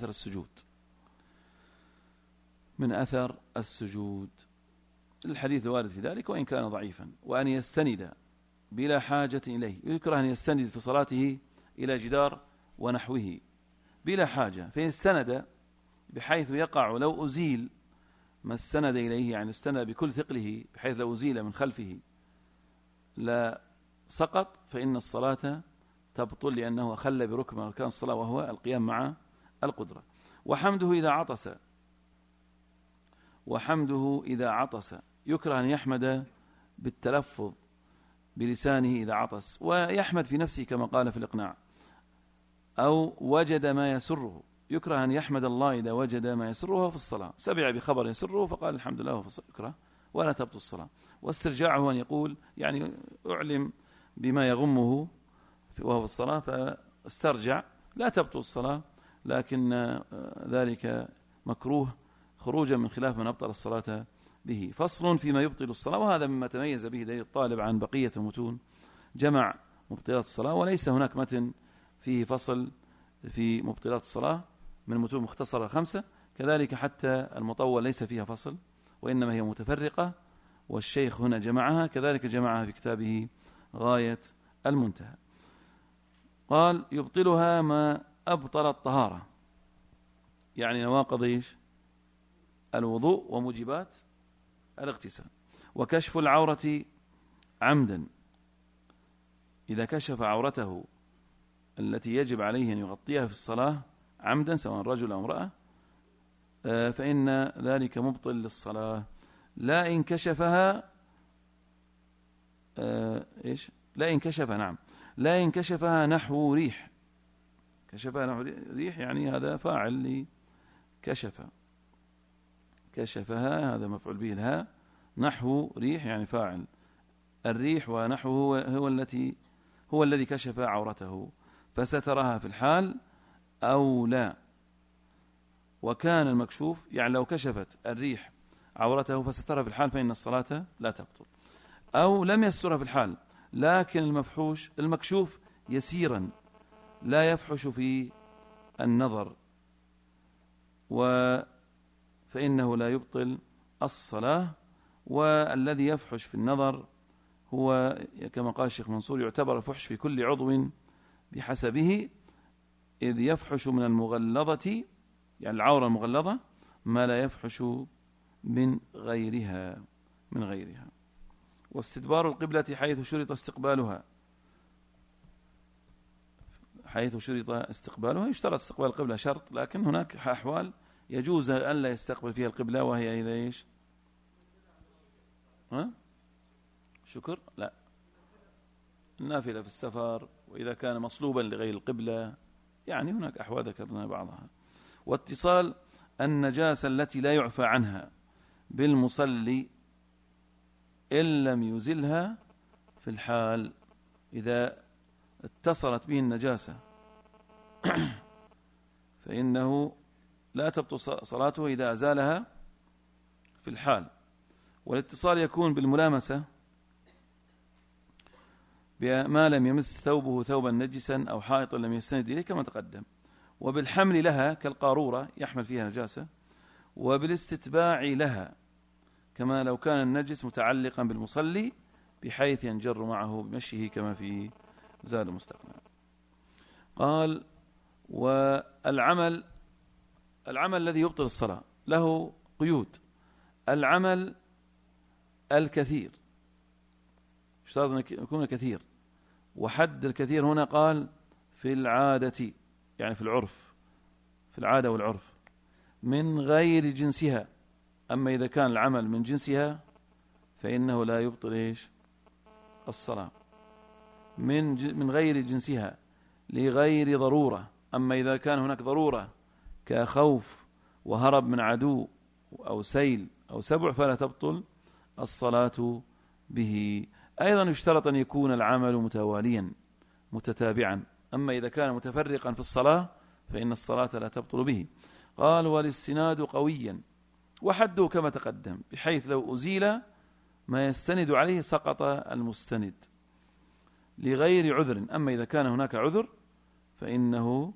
أثر السجود الحديث الوارد في ذلك وإن كان ضعيفا. وأن يستند بلا حاجة إليه، يكره أن يستند في صلاته إلى جدار ونحوه بلا حاجة، فإن استند بحيث يقع لو أزيل ما استند إليه، يعني استند بكل ثقله بحيث لو أزيل من خلفه لا سقط، فإن الصلاة تبطل لأنه أخل بركن من أركان الصلاة وهو القيام مع القدرة. وحمده إذا عطس يكره أن يحمد بالتلفظ بلسانه إذا عطس، ويحمد في نفسه كما قال في الإقناع. أو وجد ما يسره، يكره أن يحمد الله إذا وجد ما يسره في الصلاة، سمع بخبر يسره فقال الحمد لله في الصلاة، يكره ولا تبطل الصلاة. واسترجاعه أن يقول يعني أعلم بما يغمه وهو في الصلاة فاسترجع، لا تبطل الصلاة، لكن ذلك مكروه خروجا من خلاف من أبطل الصلاة به. فصل فيما يبطل الصلاة، وهذا مما تميز به دليل الطالب عن بقية المتون، جمع مبطلات الصلاة، وليس هناك متن فيه فصل في مبطلات الصلاة من المتون مختصرة 5. كذلك حتى المطول ليس فيها فصل وإنما هي متفرقة، والشيخ هنا جمعها، كذلك جمعها في كتابه غاية المنتهى. قال يبطلها ما أبطل الطهارة، يعني نواقض الوضوء وموجبات الاغتسال. وكشف العورة عمدا، إذا كشف عورته التي يجب عليه أن يغطيها في الصلاة عمدا سواء رجل أو امرأة فإن ذلك مبطل للصلاة. لا إن كشفها لا إن كشفها نحو ريح، كشفها نحو ريح يعني هذا فاعل كشفها هذا مفعول به الهاء، نحو ريح يعني فاعل الريح، ونحوه هو الذي كشف عورته فسترها في الحال أو لا. وكان المكشوف يعني لو كشفت الريح عورته فسترها في الحال فإن الصلاة لا تبطل. أو لم يسترها في الحال لكن المكشوف يسيرا لا يفحش في النظر فإنه لا يبطل الصلاة. والذي يفحش في النظر هو كما قال الشيخ منصور يعتبر الفحش في كل عضو بحسبه، إذ يفحش من المغلظة يعني العورة المغلظة ما لا يفحش من غيرها واستدبار القبلة حيث شرط استقبالها يشترط استقبال القبلة شرط، لكن هناك أحوال يجوز أن لا يستقبل فيها القبلة، وهي إذا إيش شكر لا النافلة في السفر، وإذا كان مصلوبا لغير القبلة، يعني هناك أحوال ذكرنا بعضها. واتصال النجاسة التي لا يعفى عنها بالمصلي إن لم يزلها في الحال، إذا اتصلت به النجاسة فإنه لا تبطل صلاته إذا أزالها في الحال. والاتصال يكون بالملامسة بما لم يمس ثوبه ثوبا نجسا أو حائطا لم يستند إليه كما تقدم، وبالحمل لها كالقارورة يحمل فيها نجاسة، وبالاستتباع لها كما لو كان النجس متعلقا بالمصلي بحيث ينجر معه بمشيه كما في زاد المستقنع. قال والعمل الذي يبطل الصلاة له قيود. العمل الكثير اشترط أن يكون كثير، وحد الكثير هنا قال في العادة يعني في العرف، في العادة والعرف، من غير جنسها. أما إذا كان العمل من جنسها فإنه لا يبطل الصلاة من غير جنسها لغير ضرورة. أما إذا كان هناك ضرورة كخوف وهرب من عدو أو سيل أو سبع فلا تبطل الصلاة به. أيضا يشترط أن يكون العمل متواليا متتابعا. أما إذا كان متفرقا في الصلاة فإن الصلاة لا تبطل به. قال والاستناد قويا، وحده كما تقدم بحيث لو أزيل ما يستند عليه سقط المستند لغير عذر. أما إذا كان هناك عذر فإنه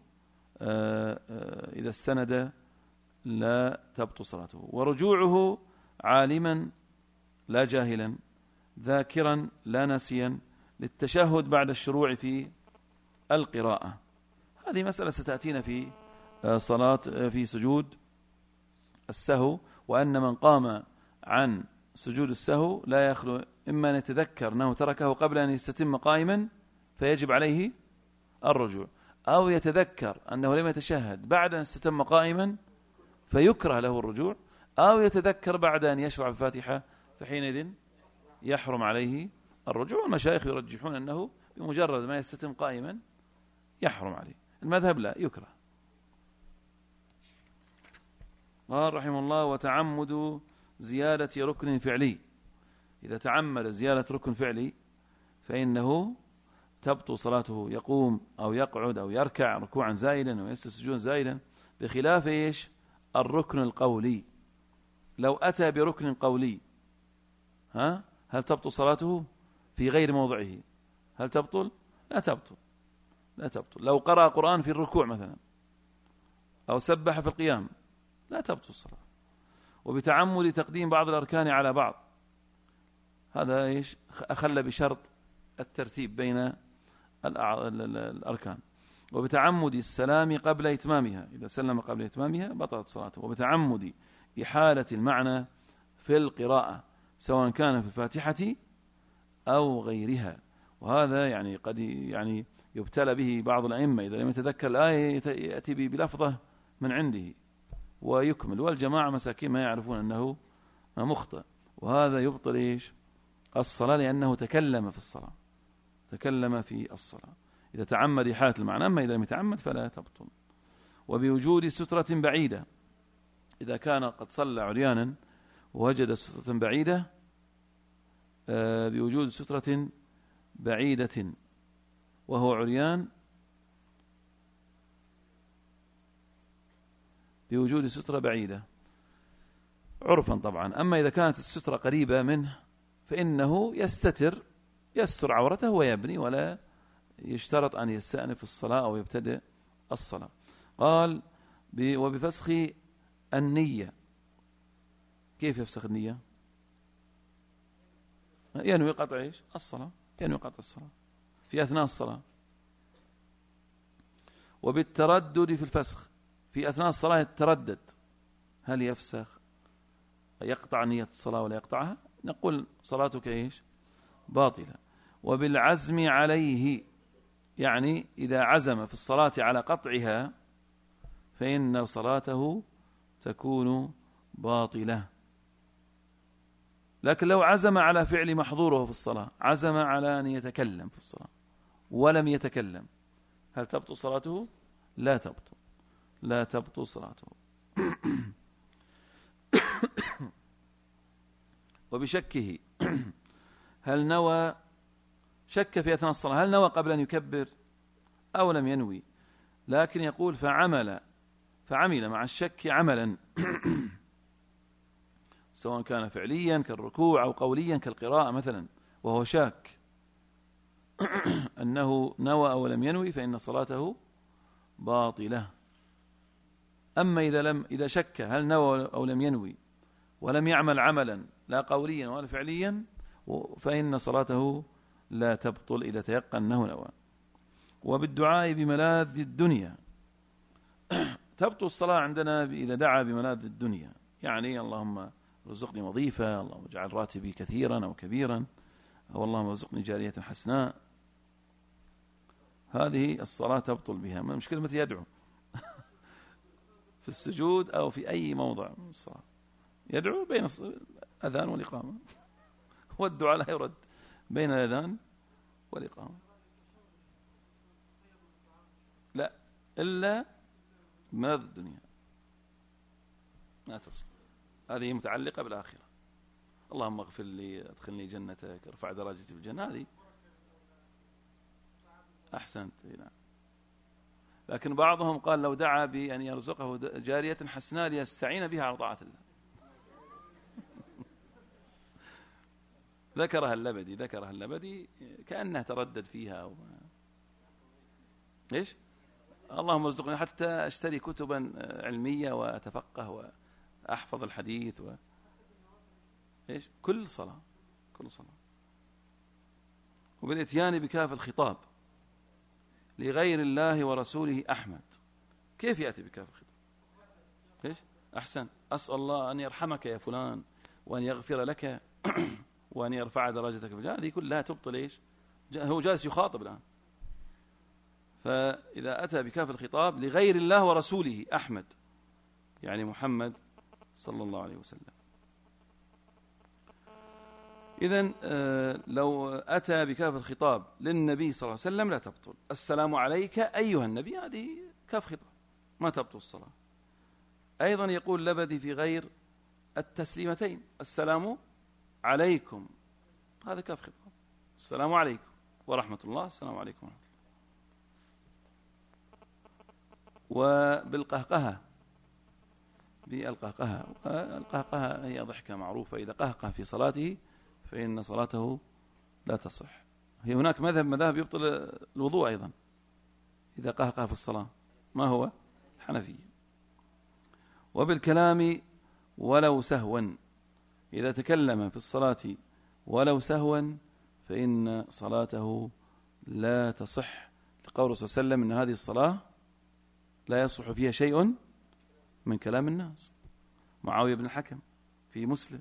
إذا استند لا تبطل صلاته. ورجوعه عالما لا جاهلا، ذاكرا لا ناسيا، للتشهد بعد الشروع في القراءة. هذه مسألة ستأتينا في صلاة في سجود السهو، وأن من قام عن سجود السهو لا يخلو إما أن يتذكر أنه تركه قبل أن يستتم قائما فيجب عليه الرجوع، أو يتذكر أنه لم يتشهد بعد أن استتم قائما فيكره له الرجوع، أو يتذكر بعد أن يشرع الفاتحة فحينئذ يحرم عليه الرجوع. والمشايخ يرجحون أنه بمجرد ما يستتم قائما يحرم عليه. المذهب لا، يكره. قال رحمه الله وتعمد زيادة ركن فعلي. إذا تعمد زيادة ركن فعلي فإنه تبطل صلاته، يقوم أو يقعد أو يركع ركوعا زائدا أو يسجد سجودا زائدا، بخلاف إيش الركن القولي. لو أتى بركن قولي هل تبطل صلاته في غير موضعه؟ هل تبطل؟ لا تبطل. لو قرأ قرآن في الركوع مثلا أو سبح في القيام لا تبطل الصلاة. وبتعمد تقديم بعض الأركان على بعض، هذا إيش أخل بشرط الترتيب بين الأركان. وبتعمد السلام قبل إتمامها، إذا سلم قبل إتمامها بطلت صلاته. وبتعمد إحالة المعنى في القراءة سواء كان في الفاتحة أو غيرها، وهذا يعني قد يعني يبتلى به بعض الأئمة إذا لم يتذكر الآية يأتي بلفظة من عنده ويكمل، والجماعة مساكين ما يعرفون أنه مخطئ، وهذا يبطل إيش الصلاة لأنه تكلم في الصلاة، تكلم في الصلاة إذا تعمد إحالة المعنى. أما إذا لم يتعمد فلا تبطل. وبوجود سترة بعيدة، إذا كان قد صلى عريانا ووجد سترة بعيدة، بوجود سترة بعيدة وهو عريان، بوجود سترة بعيدة عرفا طبعا. أما إذا كانت السترة قريبة منه فإنه يستر عورته ويبني، ولا يشترط أن يستأنف الصلاة أو يبتدئ الصلاة. قال وبفسخ النية. كيف يفسخ النية؟ ينوي قطع إيش؟ الصلاة، ينوي قطع الصلاة في أثناء الصلاة. وبالتردد في الفسخ، في أثناء الصلاة يتردد هل يفسخ يقطع نية الصلاة ولا يقطعها، نقول صلاتك إيش؟ باطلة. وبالعزم عليه، يعني إذا عزم في الصلاة على قطعها فإن صلاته تكون باطلة. لكن لو عزم على فعل محظوره في الصلاة، عزم على أن يتكلم في الصلاة ولم يتكلم، هل تبطل صلاته؟ لا تبطل، لا تبطل صلاته. وبشكه، هل نوى، شك في أثناء الصلاة هل نوى قبل أن يكبر أو لم ينوي، لكن يقول فعمل مع الشك عملا سواء كان فعليا كالركوع أو قوليا كالقراءة مثلا، وهو شاك أنه نوى أو لم ينوي، فإن صلاته باطلة. أما إذا شك هل نوى أو لم ينوي ولم يعمل عملا لا قوليا ولا فعليا، فإن صلاته لا تبطل إذا تيقن أنه نوى. وبالدعاء بملاذ الدنيا، تبطل الصلاة عندنا إذا دعا بملاذ الدنيا، يعني اللهم رزقني وظيفة، اللهم اجعل راتبي كثيرا أو كبيرا، أو اللهم رزقني جارية حسناء، هذه الصلاة تبطل بها. مشكلة متى يدعو في السجود أو في أي موضع من الصلاة، يدعو بين الأذان والإقامة، والدعاء لا يرد بين الأذان والإقامة، لا إلا ملاذ الدنيا ما تصل، هذه متعلقة بالآخرة. اللهم اغفر لي، ادخلني جنتك، ارفع درجتي في الجنة، هذه أحسنت. نعم. لكن بعضهم قال لو دعا بأن يرزقه جارية حسناء ليستعين بها على طاعة الله. ذكرها اللبدي كأنه تردد فيها أو إيش؟ اللهم ارزقني حتى أشتري كتبا علمية وأتفقه وأحفظ الحديث إيش؟ كل صلاة. وبالإتيان بكاف الخطاب لغير الله ورسوله أحمد. كيف يأتي بكاف الخطاب؟ إيش؟ أحسن، أسأل الله أن يرحمك يا فلان وأن يغفر لك وأن يرفع درجتك في الجنة، هذه كلها تبطل إيش؟ هو جالس يخاطب الآن. فإذا أتى بكاف الخطاب لغير الله ورسوله أحمد، يعني محمد صلى الله عليه وسلم. إذن لو أتى بكاف الخطاب للنبي صلى الله عليه وسلم لا تبطل. السلام عليك أيها النبي، هذه كاف خطاب ما تبطل الصلاة. أيضا يقول لبدي في غير التسليمتين السلام عليكم، هذا كاف خطاب، السلام عليكم ورحمة الله، السلام عليكم ورحمة الله. وبالقهقهة، القهقهة هي ضحكة معروفة، إذا قهقه في صلاته فإن صلاته لا تصح. هي هناك مذهب يبطل الوضوء أيضا إذا قهقه في الصلاة، ما هو؟ الحنفية. وبالكلام ولو سهوا، إذا تكلم في الصلاة ولو سهوا فإن صلاته لا تصح، لقول الرسول صلى الله عليه وسلم إن هذه الصلاة لا يصح فيها شيء من كلام الناس، معاوية بن الحكم في مسلم.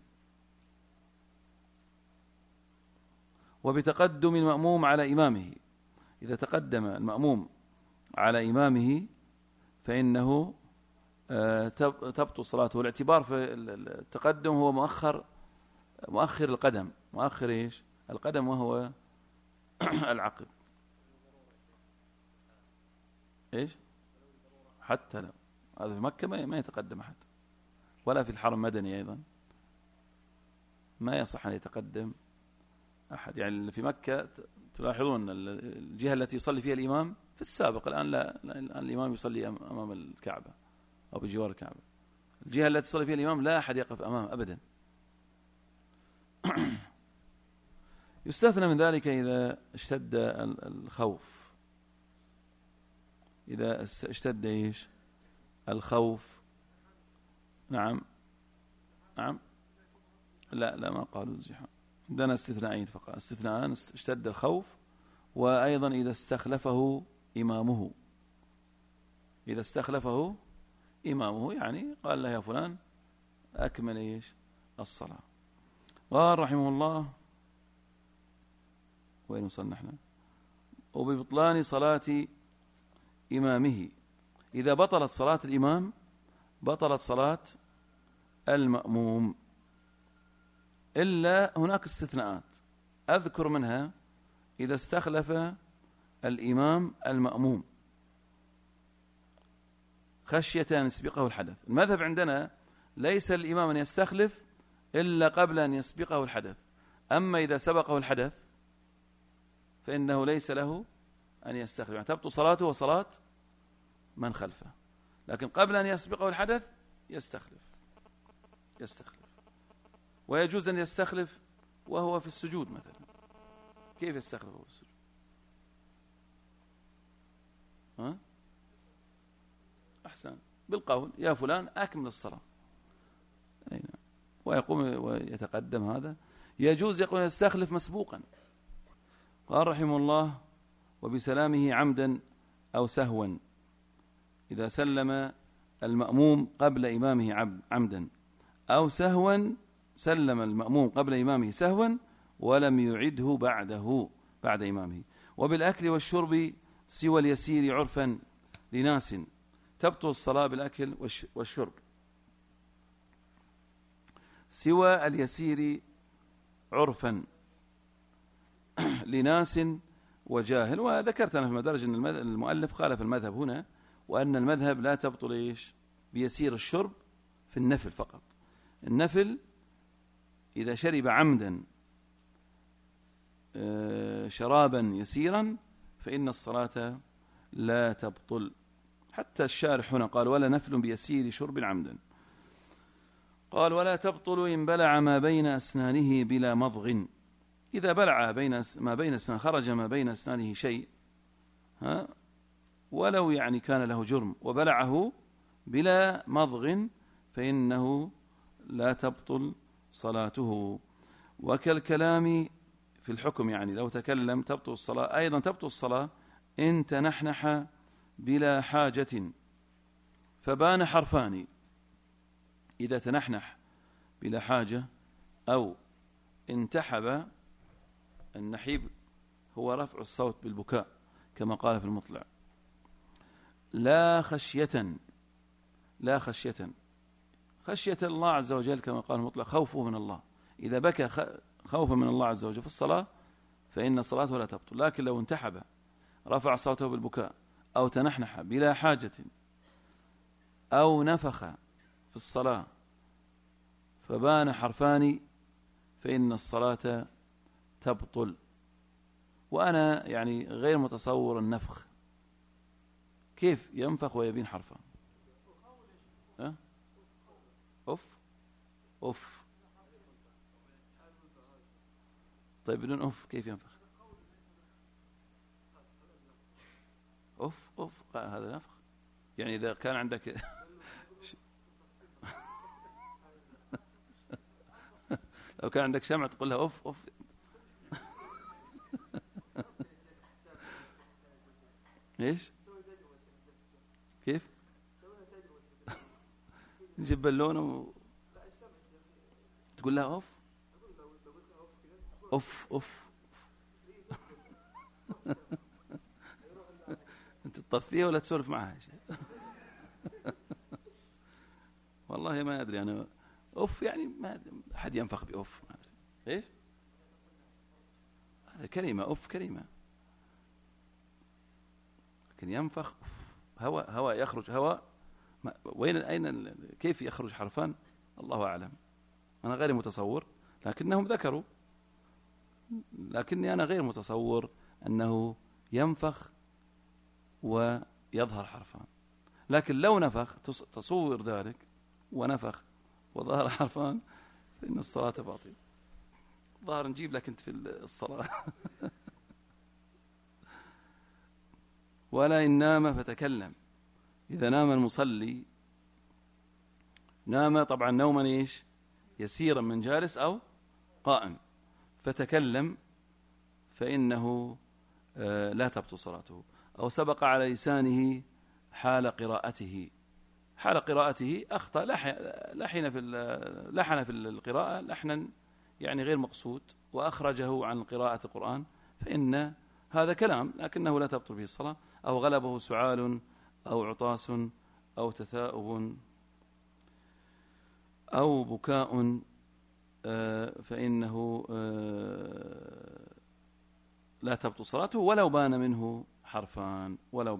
وبتقدم المأموم على إمامه، إذا تقدم المأموم على إمامه فإنه تبطل صلاته. والاعتبار في التقدم هو مؤخر القدم، مؤخر إيش؟ القدم، وهو العقب. إيش؟ حتى لو هذا في مكة ما يتقدم أحد، ولا في الحرم المدني أيضا ما يصح أن يتقدم أحد. يعني في مكة تلاحظون الجهة التي يصلي فيها الإمام في السابق، الآن لا، الآن الإمام يصلي أمام الكعبة أو بجوار الكعبة. الجهة التي يصلي فيها الإمام لا أحد يقف أمامه أبدا. يستثنى من ذلك إذا اشتد الخوف، إذا اشتد إيش؟ الخوف. نعم لا ما قالوا الزحام، عندنا استثناءين فقط، استثناءان: اشتد الخوف، وأيضا إذا استخلفه إمامه. إذا استخلفه إمامه يعني قال له يا فلان أكمل إيش الصلاة. قال رحمه الله: وين وصلنا نحن؟ وببطلان صلاة إمامه، إذا بطلت صلاة الإمام بطلت صلاة المأموم، إلا هناك استثناءات أذكر منها: إذا استخلف الإمام المأموم خشية أن يسبقه الحدث. المذهب عندنا ليس الإمام أن يستخلف إلا قبل أن يسبقه الحدث، أما إذا سبقه الحدث فإنه ليس له أن يستخلف، يعني تبطل صلاته وصلاة من خلفه، لكن قبل أن يسبقه الحدث يستخلف. ويجوز أن يستخلف وهو في السجود مثلا. كيف يستخلف وهو في السجود؟ أحسن، بالقول: يا فلان أكمل الصلاة، ويقوم ويتقدم. هذا يجوز. يقول يستخلف مسبوقا. قال رحمه الله: وبسلامه عمدا أو سهوا، إذا سلم المأموم قبل إمامه عمدا أو سهوا، سلم المأموم قبل إمامه سهوا ولم يعده بعد إمامه. وبالأكل والشرب سوى اليسير عرفا لناس، تبطل الصلاة بالأكل والشرب. سوى اليسير عرفا لناس وجاهل. وذكرت أنا في المدرج أن المؤلف قال في المذهب هنا، وأن المذهب لا تبطل إيش بيسير الشرب في النفل فقط. النفل إذا شرب عمدا شرابا يسيرا فإن الصلاة لا تبطل. حتى الشارح هنا قال: ولا نفل بيسير شرب عمدا. قال: ولا تبطل إن بلع ما بين أسنانه بلا مضغ. إذا بلع ما بين أسنانه، خرج ما بين أسنانه شيء، ولو يعني كان له جرم، وبلعه بلا مضغ فإنه لا تبطل صلاته. وكالكلام في الحكم، يعني لو تكلم تبطل الصلاة. أيضا تبطل الصلاة إن تنحنح بلا حاجة فبان حرفان. إذا تنحنح بلا حاجة أو انتحب، النحيب هو رفع الصوت بالبكاء كما قال في المطلع: لا خشية خشية الله عز وجل كما قال المطلع: خوفه من الله. إذا بكى خوفا من الله عز وجل في الصلاة فإن صلاته لا تبطل. لكن لو انتحب، رفع صوته بالبكاء، أو تنحنح بلا حاجة، أو نفخ في الصلاة فبان حرفان فإن الصلاة تبطل. وأنا يعني غير متصور النفخ، كيف ينفخ ويبين حرفان؟ أوف. طيب بدون أوف كيف ينفخ؟ أوف هذا نفخ. يعني إذا كان عندك لو كان عندك شمع تقول لها أوف. إيش؟ كيف؟ نجيب بالونه تقول لها أوف. أنت تطفيها ولا تسولف معها؟ والله ما أدري أنا. أوف يعني ما أحد ينفخ بأوف، ما أدري إيش هذا. كلمة أوف كلمة، لكن ينفخ هواء يخرج هواء. أين كيف يخرج حرفان؟ الله أعلم. أنا غير متصور، لكنهم ذكروا، لكني أنا غير متصور أنه ينفخ ويظهر حرفان. لكن لو نفخ، تصور ذلك، ونفخ وظهر حرفان فإن الصلاة باطلة. ظهر نجيب لك أنت في الصلاة. ولا إن نام فتكلم. إذا نام المصلي، نام طبعا نوما إيش يسيرا من جالس أو قائم، فتكلم فإنه لا تبطل صلاته، أو سبق على لسانه حال قراءته أخطأ، لحن في القراءة لحنا يعني غير مقصود، وأخرجه عن قراءة القرآن، فإن هذا كلام لكنه لا تبطل به الصلاة. أو غلبه سعال أو عطاس أو تثاؤب أو بكاء، فإنه لا تبطل صلاته ولو بان منه حرفان.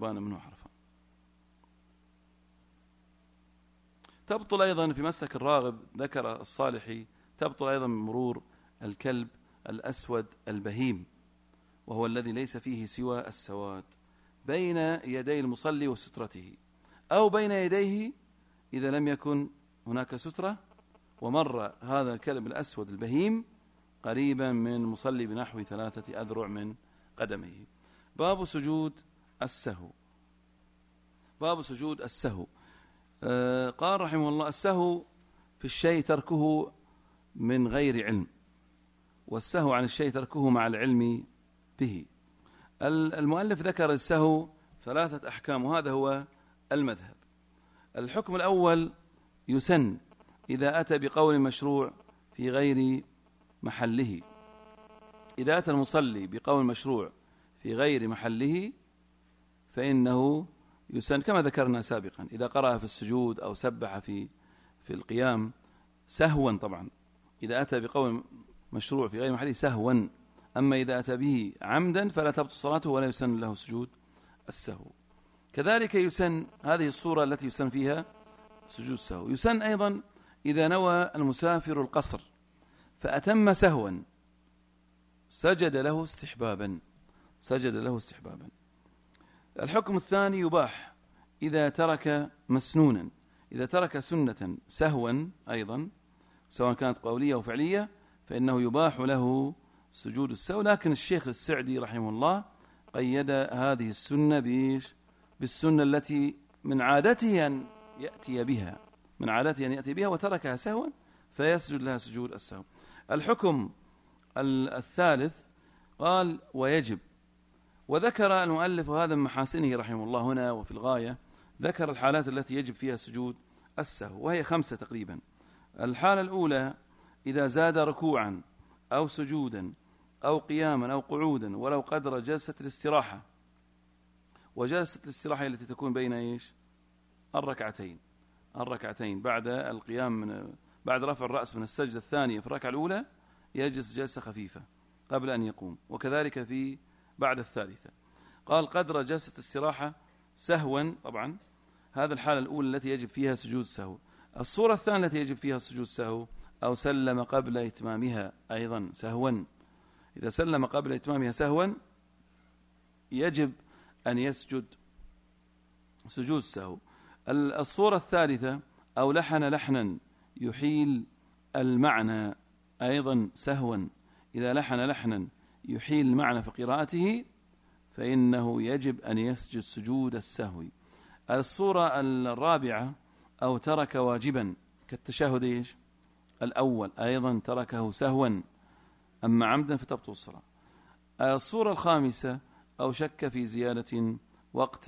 تبطل أيضا في مسلك الراغب، ذكر الصالحي، تبطل أيضا من مرور الكلب الأسود البهيم، وهو الذي ليس فيه سوى السواد بين يدي المصلي وسترته، أو بين يديه إذا لم يكن هناك سترة، ومر هذا الكلب الأسود البهيم قريبا من المصلي بنحو 3 أذرع من قدمه. باب سجود السهو. قال رحمه الله: السهو في الشيء تركه من غير علم، والسهو عن الشيء تركه مع العلم به. المؤلف ذكر السهو 3 أحكام، وهذا هو المذهب. الحكم الأول: يسن إذا أتى بقول مشروع في غير محله. إذا أتى المصلي بقول مشروع في غير محله فإنه يسن، كما ذكرنا سابقا، إذا قرأ في السجود أو سبح في القيام سهوا. طبعا إذا أتى بقول مشروع في غير محله سهوا، أما إذا أتى به عمدا فلا تبطل صلاته ولا يسن له سجود السهو. كذلك يسن هذه الصورة التي يسن فيها سجود السهو. يسن أيضا إذا نوى المسافر القصر فأتم سهوا سجد له استحبابا. الحكم الثاني: يباح إذا ترك مسنونا، إذا ترك سنة سهوا أيضا سواء كانت قولية أو فعلية فإنه يباح له سجود السهو. لكن الشيخ السعدي رحمه الله قيد هذه السنة بالسنة التي من عادته أن يأتي بها، وتركها سهوا فيسجد لها سجود السهو. الحكم الثالث قال: ويجب. وذكر المؤلف هذا من محاسنه رحمه الله هنا وفي الغاية، ذكر الحالات التي يجب فيها سجود السهو، وهي 5 تقريبا. الحالة الأولى: إذا زاد ركوعا أو سجودا أو قياما أو قعودا ولو قدر جلسة الاستراحة. وجلسة الاستراحة التي تكون بين الركعتين بعد القيام بعد رفع الرأس من السجدة الثانية في الركعة الأولى يجلس جلسة خفيفة قبل أن يقوم، وكذلك بعد الثالثة. قال: قدر جلسة استراحة سهوا. طبعا هذا الحالة الأولى التي يجب فيها سجود السهو. الصورة الثانية التي يجب فيها سجود السهو: أو سلم قبل إتمامها أيضا سهوا. إذا سلم قبل إتمامها سهوا يجب أن يسجد سجود السهو. الصورة الثالثة: أو لحن لحنا يحيل المعنى أيضا سهوا. إذا لحن لحنا يحيل المعنى في قراءته فإنه يجب أن يسجد سجود السهو. الصورة الرابعة: أو ترك واجبا كالتشهد الأول أيضا تركه سهوا، أما عمدا فتبطل الصلاة. الصورة الخامسة: أو شك في زيادة وقت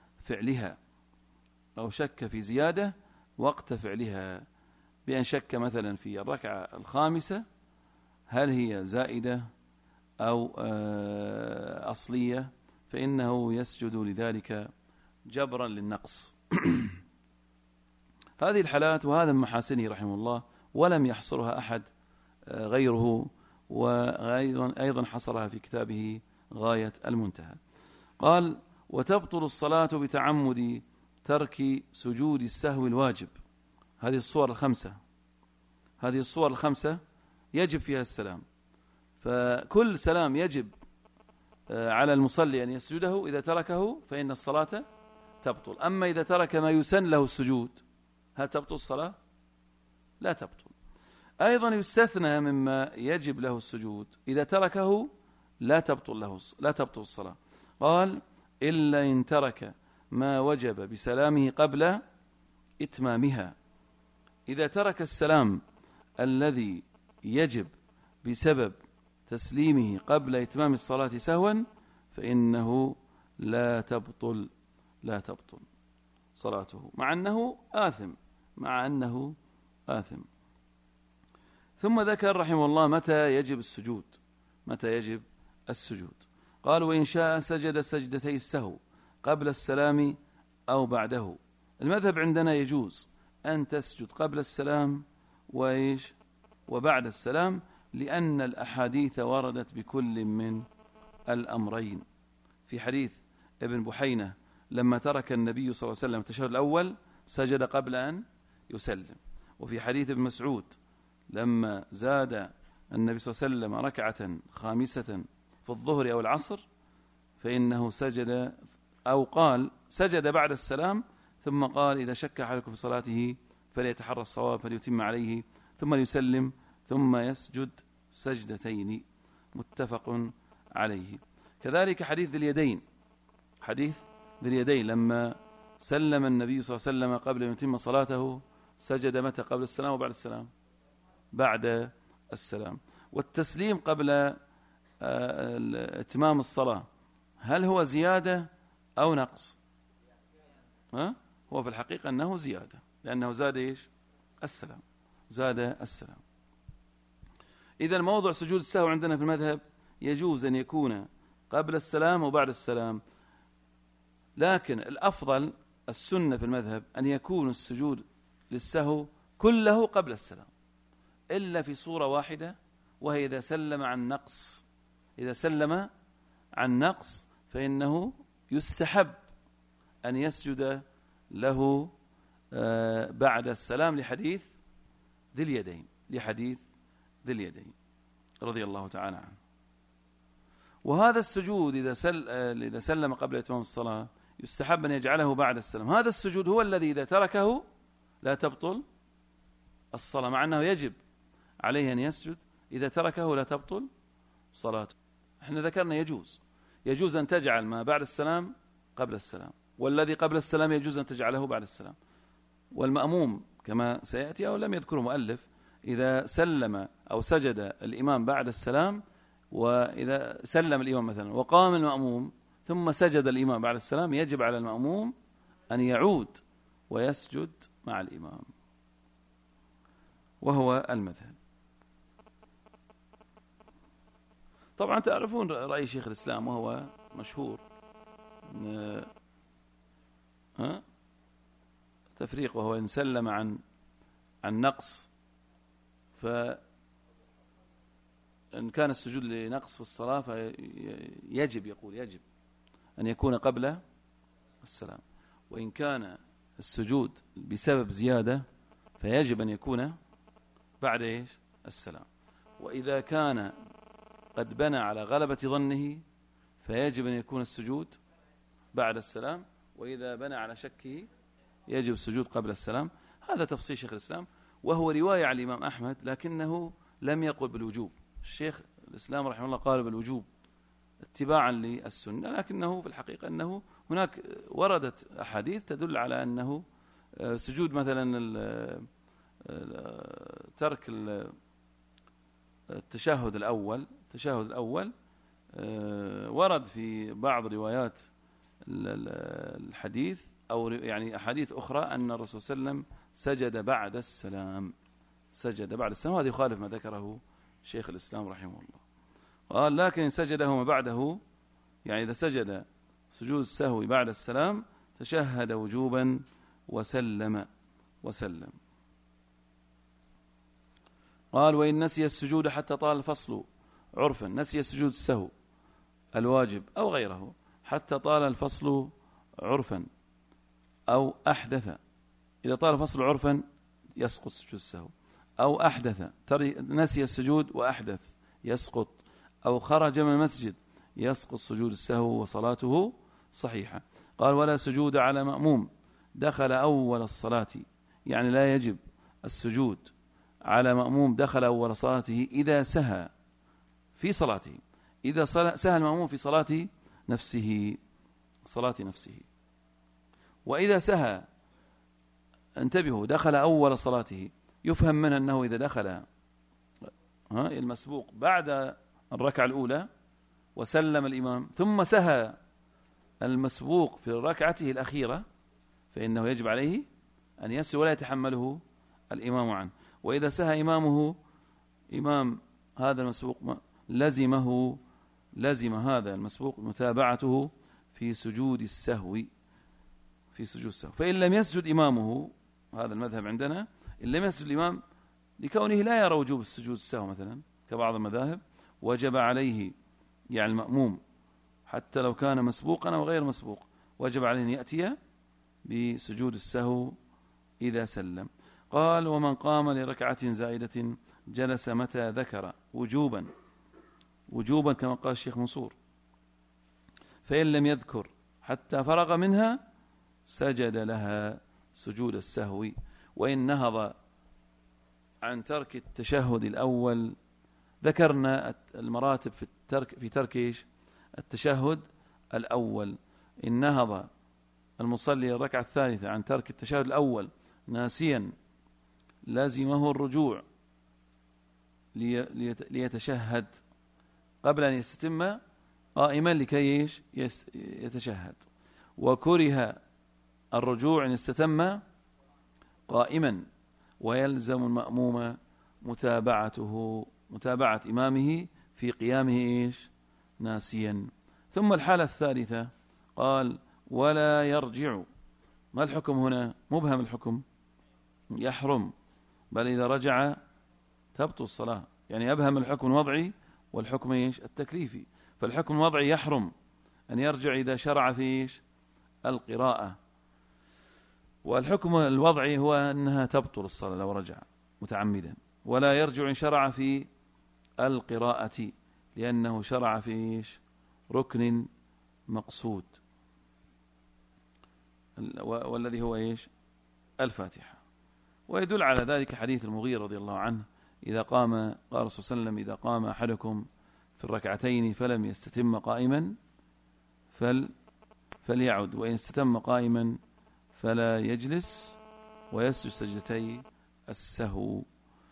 فعلها، بأن شك مثلا في الركعة الخامسة هل هي زائدة أو أصلية، فإنه يسجد لذلك جبرا للنقص. هذه الحالات، وهذا من محاسنه رحمه الله، ولم يحصرها أحد غيره، وأيضا حصرها في كتابه غاية المنتهى. قال: وتبطل الصلاة بتعمد ترك سجود السهو الواجب. هذه الصور الخمسة يجب فيها السلام، فكل سلام يجب على المصلي أن يسجده. إذا تركه فإن الصلاة تبطل. أما إذا ترك ما يسن له السجود هل تبطل الصلاة؟ لا تبطل. أيضا يستثنى مما يجب له السجود، إذا تركه لا تبطل الصلاة. قال: إلا إن ترك ما وجب بسلامه قبل إتمامها. إذا ترك السلام الذي يجب بسبب تسليمه قبل إتمام الصلاة سهوا فإنه لا تبطل صلاته مع أنه آثم. ثم ذكر رحمه الله متى يجب السجود. قال وإن شاء سجد سجدتي السهو قبل السلام أو بعده. المذهب عندنا يجوز أن تسجد قبل السلام وبعد السلام، لأن الأحاديث وردت بكل من الأمرين. في حديث ابن بحينة لما ترك النبي صلى الله عليه وسلم التشهد الأول سجد قبل أن يسلم. وفي حديث ابن مسعود لما زاد النبي صلى الله عليه وسلم ركعة خامسة في الظهر أو العصر فإنه سجد أو قال سجد بعد السلام، ثم قال إذا شك أحدكم في صلاته فليتحرى الصواب فليتم عليه ثم ليسلم ثم يسجد سجدتين، متفق عليه. كذلك حديث ذي اليدين لما سلم النبي صلى الله عليه وسلم قبل أن يتم صلاته سجد متى؟ قبل السلام وبعد السلام؟ بعد السلام. والتسليم قبل اتمام الصلاة هل هو زيادة أو نقص؟ هو في الحقيقة أنه زيادة، لأنه زاد السلام. إذا موضع سجود السهو عندنا في المذهب يجوز أن يكون قبل السلام وبعد السلام، لكن الأفضل السنة في المذهب أن يكون السجود للسهو كله قبل السلام، إلا في صورة واحدة، وهي إذا سلم عن نقص فإنه يستحب أن يسجد له بعد السلام لحديث ذي اليدين رضي الله تعالى عنه. وهذا السجود إذا سلم قبل إتمام الصلاة يستحب أن يجعله بعد السلام. هذا السجود هو الذي إذا تركه لا تبطل الصلاة، مع أنه يجب عليه أن يسجد، إذا تركه لا تبطل صلاته. احنا ذكرنا يجوز أن تجعل ما بعد السلام قبل السلام، والذي قبل السلام يجوز أن تجعله بعد السلام. والمأموم كما سيأتي أو لم يذكره مؤلف إذا سلم أو سجد الإمام بعد السلام، وإذا سلم الإمام مثلا وقام المأموم ثم سجد الإمام بعد السلام، يجب على المأموم أن يعود ويسجد مع الإمام، وهو المذهب. طبعا تعرفون رأي شيخ الإسلام وهو مشهور، تفريق، وهو إن سلم عن نقص، فإن كان السجود لنقص في الصلاة فيجب أن يكون قبل السلام، وإن كان السجود بسبب زيادة فيجب أن يكون بعد السلام. وإذا كان قد بنى على غلبة ظنه فيجب أن يكون السجود بعد السلام، وإذا بنى على شكه يجب السجود قبل السلام. هذا تفصيل شيخ الإسلام، وهو رواية عن الإمام أحمد، لكنه لم يقل بالوجوب. الشيخ الإسلام رحمه الله قال بالوجوب اتباعا للسنة، لكنه في الحقيقة أنه هناك وردت أحاديث تدل على أنه سجود مثلا ترك التشهد الأول ورد في بعض روايات الحديث أو يعني أحاديث أخرى أن الرسول صلى الله عليه وسلم سجد بعد السلام، وهذا يخالف ما ذكره شيخ الإسلام رحمه الله. قال لكن سجده ما بعده، يعني إذا سجد سجود السهو بعد السلام تشهد وجوبا وسلم. قال وإن نسي السجود حتى طال الفصل عرفا، نسي سجود السهو الواجب أو غيره حتى طال الفصل عرفا أو أحدث، إذا طال الفصل عرفا يسقط سجود السهو، أو أحدث نسي السجود وأحدث يسقط، أو خرج من المسجد يسقط سجود السهو وصلاته صحيحة. قال ولا سجود على مأموم دخل أول الصلاة، يعني لا يجب السجود على مأموم دخل أول صلاته إذا سهى في صلاته، إذا سهى المأموم في صلاة نفسه، وإذا سهى انتبهوا دخل أول صلاته، يفهم منه أنه إذا دخل المسبوق بعد الركعة الأولى وسلم الإمام ثم سهى المسبوق في ركعته الأخيرة فإنه يجب عليه أن يسجد ولا يتحمله الإمام عنه. وإذا سهى إمامه إمام هذا المسبوق لزم هذا المسبوق متابعته في سجود السهو فإن لم يسجد إمامه، هذا المذهب عندنا، إن لم يسجد الإمام لكونه لا يرى وجوب السجود السهو مثلا كبعض المذاهب، وجب عليه يعني المأموم حتى لو كان مسبوقا أو غير مسبوق وجب عليه أن يأتي بسجود السهو إذا سلم. قال ومن قام لركعة زائدة جلس متى ذكر وجوبا كما قال الشيخ منصور، فإن لم يذكر حتى فرغ منها سجد لها سجود السهو. وإن نهض عن ترك التشهد الأول، ذكرنا المراتب في ترك التشهد الأول. إن نهض المصلي الركعة الثالثة عن ترك التشهد الأول ناسيا لازمه الرجوع ليتشهد قبل أن يستتم قائما لكي يتشهد، وكره الرجوع إن استتم قائما، ويلزم المأموم متابعة إمامه في قيامه ناسيا. ثم الحالة الثالثة قال ولا يرجع. ما الحكم هنا؟ مبهم الحكم، يحرم، بل إذا رجع تبطل الصلاة. يعني أبهم الحكم الوضعي والحكم التكليفي. فالحكم الوضعي يحرم أن يرجع إذا شرع في القراءة، والحكم الوضعي هو أنها تبطل الصلاة لو رجع متعمدا. ولا يرجع إن شرع في القراءة لأنه شرع في ركن مقصود، والذي هو الفاتحة. ويدل على ذلك حديث المغيرة رضي الله عنه إذا قام، قال الرسول صلى الله عليه وسلم إذا قام أحدكم في الركعتين فلم يستتم قائما فليعد، وإن استتم قائما فلا يجلس ويسجد سجدتي السهو.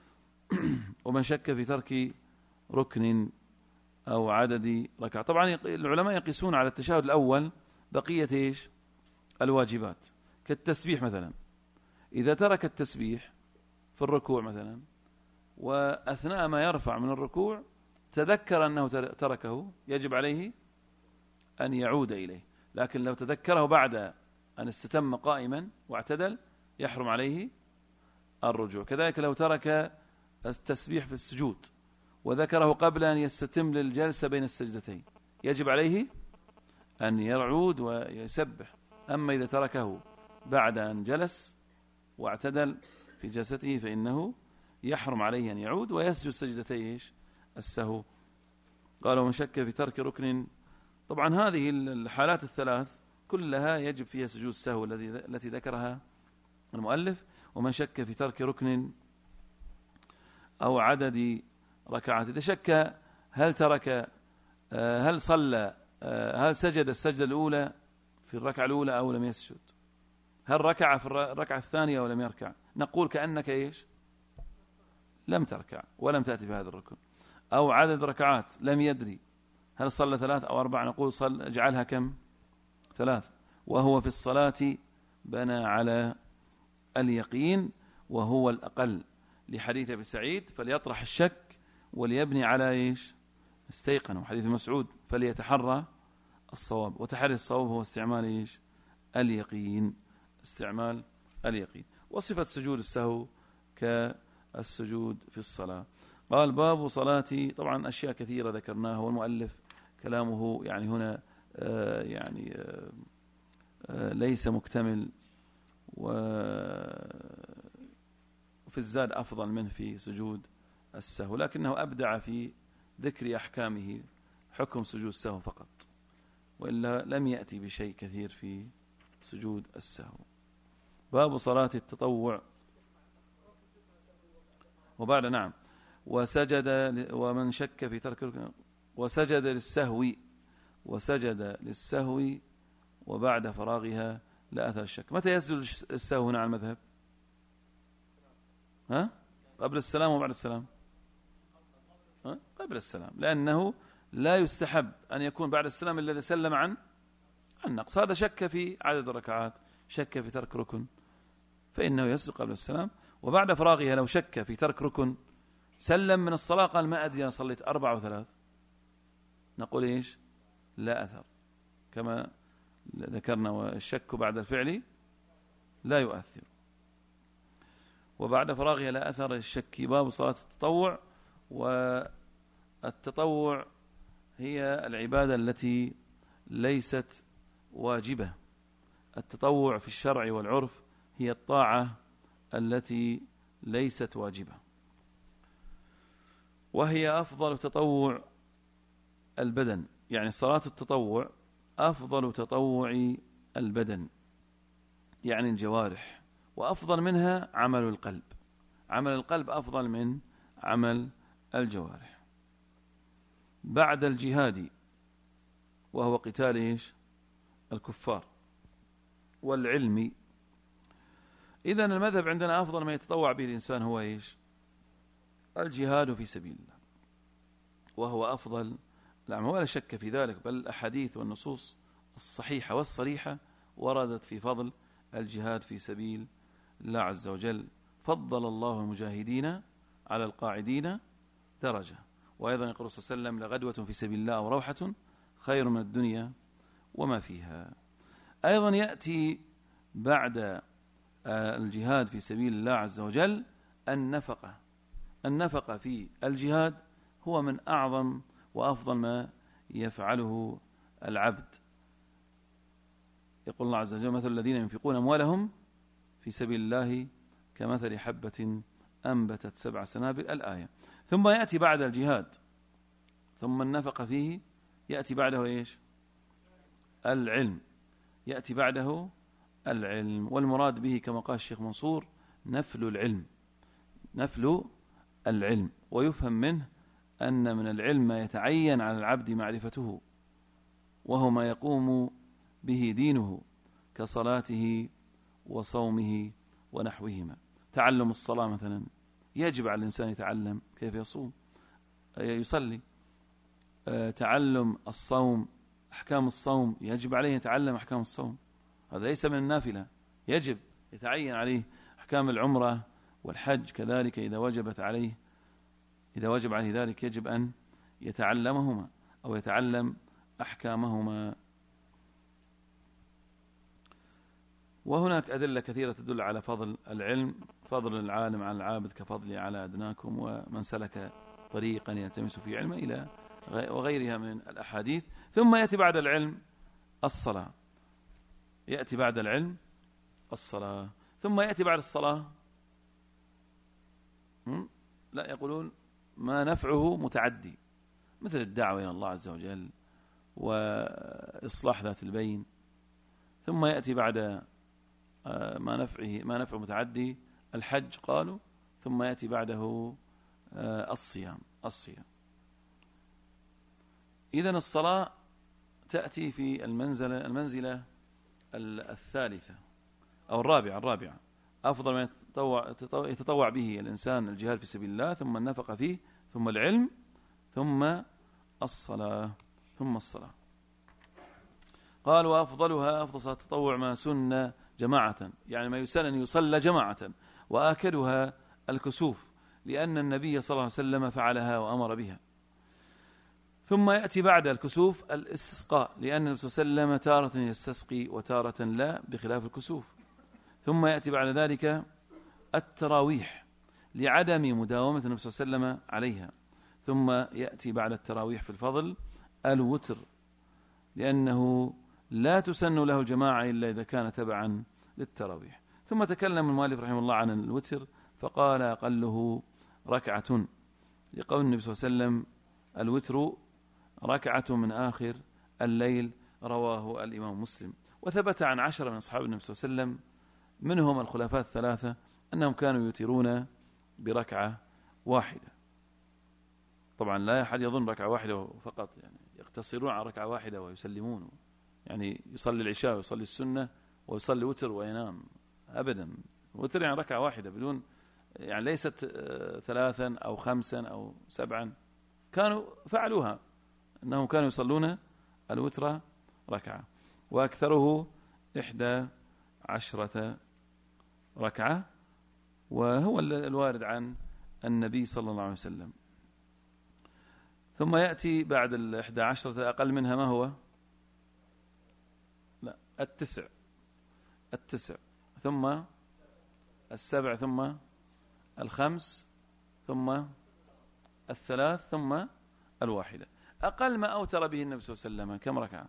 ومن شك في ترك ركن أو عدد ركعة، طبعا العلماء يقيسون على التشهد الأول بقية الواجبات كالتسبيح مثلا. إذا ترك التسبيح في الركوع مثلا وأثناء ما يرفع من الركوع تذكر أنه تركه يجب عليه أن يعود إليه، لكن لو تذكره بعد أن استتم قائما واعتدل يحرم عليه الرجوع. كذلك لو ترك التسبيح في السجود وذكره قبل أن يستتم للجلسة بين السجدتين يجب عليه أن يعود ويسبح. أما إذا تركه بعد أن جلس واعتدل في جلسته فإنه يحرم عليه أن يعود ويسجد سجدتي السهو. قال ومن شك في ترك ركن، طبعا هذه الحالات الثلاث كلها يجب فيها سجود السهو التي ذكرها المؤلف. ومن شك في ترك ركن أو عدد ركعات، إذا شك هل ترك هل صلى هل سجد السجدة الأولى في الركعة الأولى أو لم يسجد، هل ركع في الركعة الثانية أو لم يركع، نقول كأنك لم تركع ولم تأتي بهذا الركن. أو عدد ركعات لم يدري هل صلى 3 أو 4، نقول اجعلها كم؟ 3. وهو في الصلاة بنى على اليقين وهو الأقل، لحديث أبي سعيد فليطرح الشك وليبني على استيقن، وحديث مسعود فليتحرى الصواب. وتحري الصواب هو استعمال اليقين، استعمال اليقين. وصفة سجود السهو كالسجود في الصلاة. قال باب صلاتي، طبعا أشياء كثيرة ذكرناها، والمؤلف كلامه يعني هنا ليس مكتمل، وفي الزاد أفضل منه في سجود السهو، لكنه أبدع في ذكر أحكامه حكم سجود السهو فقط، وإلا لم يأتي بشيء كثير في سجود السهو. باب صلاة التطوع وبعد نعم وسجد ومن شك في ترك وسجد للسهو وبعد فراغها لا أثر الشك. متى يسجد السهو هنا على المذهب؟ قبل السلام وبعد السلام؟ قبل السلام، لأنه لا يستحب أن يكون بعد السلام الذي سلم عن النقص. هذا شك في عدد الركعات، شك في ترك ركن، فإنه يسجد قبل السلام. وبعد فراغها لو شك في ترك ركن سلم من الصلاة قال ما أدري أنا صليت 4 أو 3، نقول إيش؟ لا أثر، كما ذكرنا، والشك بعد الفعل لا يؤثر. وبعد فراغها لا أثر الشك. باب صلاة التطوع. والتطوع هي العبادة التي ليست واجبة. التطوع في الشرع والعرف هي الطاعة التي ليست واجبة، وهي أفضل تطوع البدن، يعني صلاة التطوع أفضل تطوع البدن، يعني الجوارح، وأفضل منها عمل القلب. عمل القلب أفضل من عمل الجوارح. بعد الجهاد وهو قتال إيش؟ الكفار، والعلم. إذن المذهب عندنا أفضل ما يتطوع به الإنسان هو إيش؟ الجهاد في سبيل الله، وهو أفضل الأعمال ولا شك في ذلك، بل الأحاديث والنصوص الصحيحة والصريحة وردت في فضل الجهاد في سبيل الله عز وجل. فضل الله المجاهدين على القاعدين درجة. وأيضا يقول صلى الله عليه وسلم لغدوة في سبيل الله أو روحة خير من الدنيا وما فيها. أيضا يأتي بعد الجهاد في سبيل الله عز وجل النفقة. النفقة في الجهاد هو من أعظم وأفضل ما يفعله العبد. يقول الله عز وجل مثل الذين ينفقون أموالهم في سبيل الله كمثل حبة أنبتت 7 سنابل، الآية. ثم يأتي بعد الجهاد ثم النفقة فيه يأتي بعده إيش؟ العلم. يأتي بعده العلم، والمراد به كما قال الشيخ منصور نفل العلم. نفل العلم، ويفهم منه أن من العلم ما يتعين على العبد معرفته، وهو ما يقوم به دينه كصلاته وصومه ونحوهما. تعلم الصلاة مثلا يجب على الإنسان يتعلم كيف يصوم يصلي. تعلم الصوم، أحكام الصوم يجب عليه يتعلم أحكام الصوم، هذا ليس من النافلة، يجب يتعين عليه. أحكام العمرة والحج كذلك إذا وجب عليه ذلك يجب أن يتعلمهما أو يتعلم أحكامهما. وهناك أدلة كثيرة تدل على فضل العلم، فضل العالم على العابد كفضلي على أدناكم، ومن سلك طريقا يلتمس فيه علما إلى وغيرها من الأحاديث. ثم يأتي بعد العلم الصلاة. يأتي بعد العلم الصلاة. ثم يأتي بعد الصلاة لا يقولون ما نفعه متعدي، مثل الدعوة إلى الله عز وجل وإصلاح ذات البين. ثم يأتي بعد ما نفعه متعدي الحج قالوا. ثم يأتي بعده الصيام. إذن الصلاة تأتي في المنزلة الثالثة أو الرابعة. أفضل ما يتطوع به الإنسان الجهاد في سبيل الله، ثم النفقة فيه، ثم العلم، ثم الصلاة. قال وأفضلها أفضل صلاة التطوع ما سن جماعة، يعني ما يسن أن يصلى جماعة، وآكدها الكسوف لأن النبي صلى الله عليه وسلم فعلها وأمر بها. ثم يأتي بعد الكسوف الاستسقاء، لأن النبي صلى الله عليه وسلم تارة يستسقي وتارة لا بخلاف الكسوف. ثم يأتي بعد ذلك التراويح لعدم مداومة النبي صلى الله عليه وسلم عليها. ثم يأتي بعد التراويح في الفضل الوتر، لأنه لا تسن له الجماعة إلا إذا كان تبعا للتراويح. ثم تكلم المؤلف رحمه الله عن الوتر فقال أقله ركعة، لقول النبي صلى الله عليه وسلم الوتر ركعة من آخر الليل، رواه الإمام مسلم. وثبت عن 10 من أصحاب النبي صلى الله عليه وسلم منهم الخلفاء الثلاثة أنهم كانوا يوترون بركعة واحدة. طبعا لا أحد يظن ركعة واحدة فقط، يعني يقتصرون على ركعة واحدة ويسلمون، يعني يصلي العشاء ويصلي السنة ويصلي وتر وينام، أبدا. وتر يعني ركعة واحدة بدون، يعني ليست 3 أو 5 أو 7، كانوا فعلوها، أنهم كانوا يصلون الوتر ركعة، وأكثره 11 ركعة، وهو الوارد عن النبي صلى الله عليه وسلم. ثم يأتي بعد 11 أقل منها ما هو؟ لا، 9 ثم 7 ثم 5 ثم 3 ثم 1. أقل ما أوتر به النبي صلى الله عليه وسلم كم ركعة؟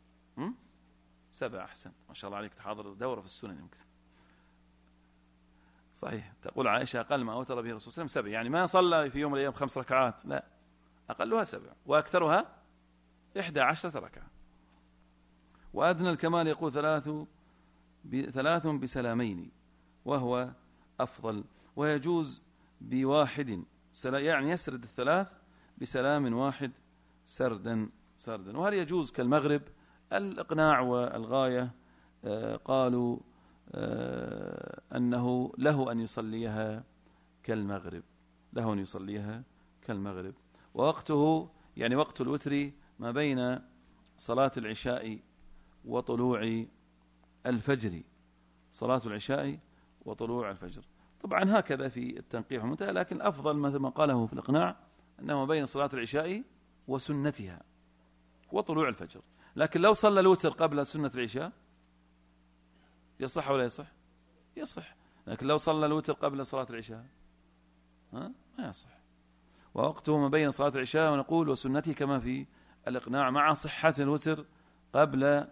7. أحسن، ما شاء الله عليك، تحاضر دورة في السنن يمكن. صحيح، تقول عائشة أقل ما أوتر به الرسول صلى الله عليه وسلم 7، يعني ما صلى في يوم من الأيام 5 ركعات، لا، أقلها 7 وأكثرها 11 ركعة. وأدنى الكمال يقول 3 بسلامين، وهو أفضل، ويجوز ب1، يعني يسرد 3 بسلام واحد سردا. وهل يجوز كالمغرب؟ الإقناع والغاية قالوا أنه له أن يصليها كالمغرب، ووقته يعني وقت الوتر ما بين صلاة العشاء وطلوع الفجر، طبعا هكذا في التنقيح والمنتهى، لكن الأفضل مثل ما قاله في الإقناع أنه ما بين صلاة العشاء وسنتها وطلوع الفجر. لكن لو صلى الوتر قبل سنة العشاء يصح ولا يصح؟ لكن لو صلى الوتر قبل صلاة العشاء ما يصح. ووقته ما بين صلاة العشاء ونقول وسنته كما في الإقناع، مع صحة الوتر قبل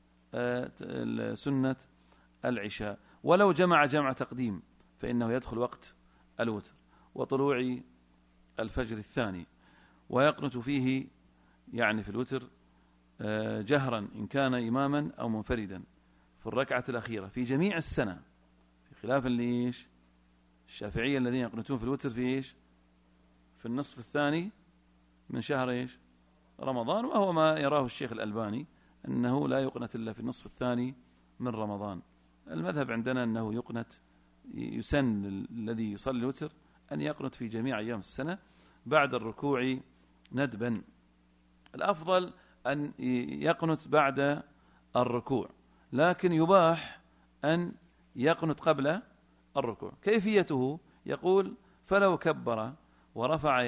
سنة العشاء. ولو جمع تقديم فإنه يدخل وقت الوتر وطلوع الفجر الثاني، ويقنت فيه يعني في الوتر جهرا إن كان إماما أو منفردا في الركعة الأخيرة في جميع السنة، في خلاف الشافعية الذين يقنتون في الوتر في النصف الثاني من شهر رمضان، وهو ما يراه الشيخ الألباني أنه لا يقنت إلا في النصف الثاني من رمضان. المذهب عندنا أنه يقنت، يسن الذي يصلي الوتر أن يقنت في جميع أيام السنة بعد الركوع ندبا. الأفضل أن يقنت بعد الركوع، لكن يباح أن يقنت قبل الركوع. كيفيته؟ يقول فلو كبر ورفع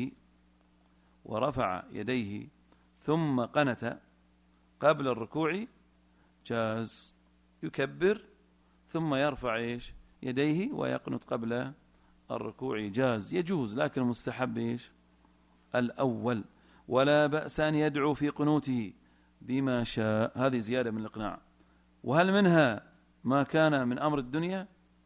يديه ثم قنت قبل الركوع جاز، يكبر ثم يرفع يديه ويقنت قبل الركوع جاز، يجوز، لكن المستحب الأول. ولا بأس أن يدعو في قنوته بما شاء، هذه زيادة من الإقناع. وهل منها ما كان من أمر الدنيا؟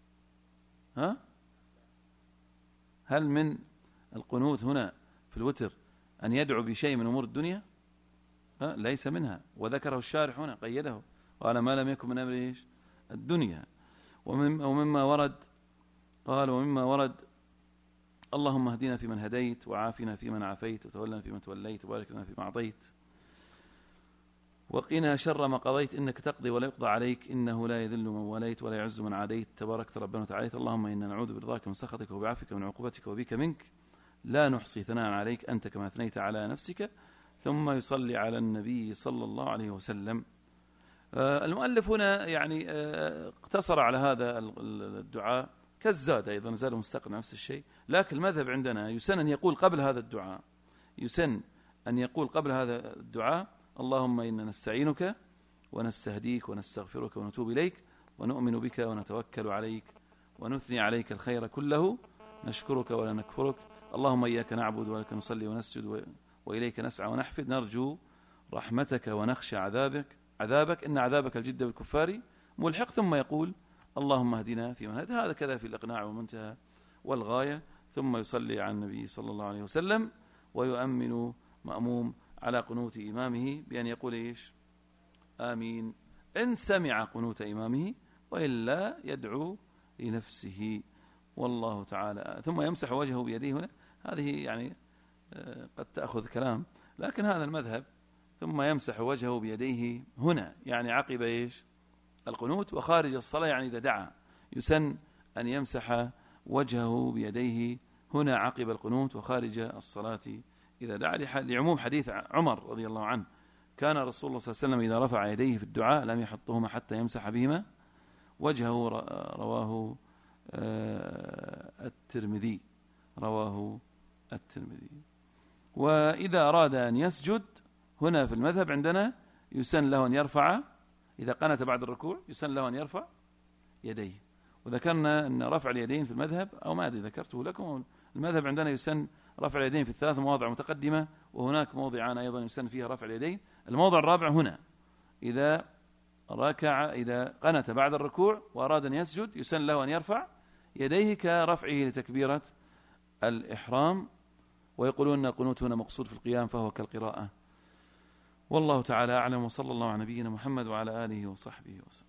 هل من القنوت هنا في الوتر أن يدعو بشيء من أمور الدنيا؟ ليس منها، وذكره الشارح هنا قيده، قال ما لم يكن من أمر الدنيا. ومما ورد قال ومما ورد اللهم اهدنا فيمن هديت، وعافنا فيمن عافيت، وتولنا فيمن توليت، وبارك لنا فيما أعطيت، وقنا شر ما قضيت، إنك تقضي ولا يقضى عليك، إنه لا يذل من وليت ولا يعز من عاديت، تباركت ربنا وتعاليت. اللهم إنا نعوذ برضاك من سخطك وبعفك ومن عقوبتك وبك منك، لا نحصي ثناء عليك أنت كما أثنيت على نفسك. ثم يصلي على النبي صلى الله عليه وسلم. المؤلف هنا يعني اقتصر على هذا الدعاء، كالزاد أيضا زاد مستقر نفس الشيء، لكن المذهب عندنا يسن أن يقول قبل هذا الدعاء اللهم إنا نستعينك ونستهديك ونستغفرك ونتوب إليك ونؤمن بك ونتوكل عليك ونثني عليك الخير كله، نشكرك ولا نكفرك، اللهم إياك نعبد ولك نصلي ونسجد وإليك نسعى ونحفد، نرجو رحمتك ونخشى عذابك إن عذابك الجد بالكفار ملحق. ثم يقول اللهم اهدنا فيمن هديت، هذا كذا في الإقناع والمنتهى والغاية. ثم يصلي على النبي صلى الله عليه وسلم، ويؤمن مأموم على قنوت إمامه بأن يقول آمين إن سمع قنوت إمامه، وإلا يدعو لنفسه، والله تعالى. ثم يمسح وجهه بيديه هنا، هذه يعني قد تأخذ كلام، لكن هذا المذهب. ثم يمسح وجهه بيديه هنا يعني عقب القنوت، وخارج الصلاة يعني إذا دعا يسن أن يمسح وجهه بيديه هنا عقب القنوت وخارج الصلاة إذا دعا لعموم حديث عمر رضي الله عنه كان رسول الله صلى الله عليه وسلم إذا رفع يديه في الدعاء لم يحطهما حتى يمسح بهما وجهه. رواه الترمذي. وإذا أراد أن يسجد هنا في المذهب عندنا يسن له أن يرفع، إذا قنت بعد الركوع يسن له أن يرفع يديه. وذكرنا أن رفع اليدين في المذهب، أو ما أدري ذكرته لكم، المذهب عندنا يسن رفع اليدين في الثلاث مواضع متقدمة، وهناك موضعان أيضا يسن فيها رفع اليدين. الموضع الرابع هنا إذا قنت بعد الركوع وأراد أن يسجد يسن له أن يرفع يديه كرفعه لتكبيرة الإحرام. ويقولون أن القنوت هنا مقصود في القيام فهو كالقراءة. والله تعالى أعلم، وصلى الله على نبينا محمد وعلى آله وصحبه وسلم.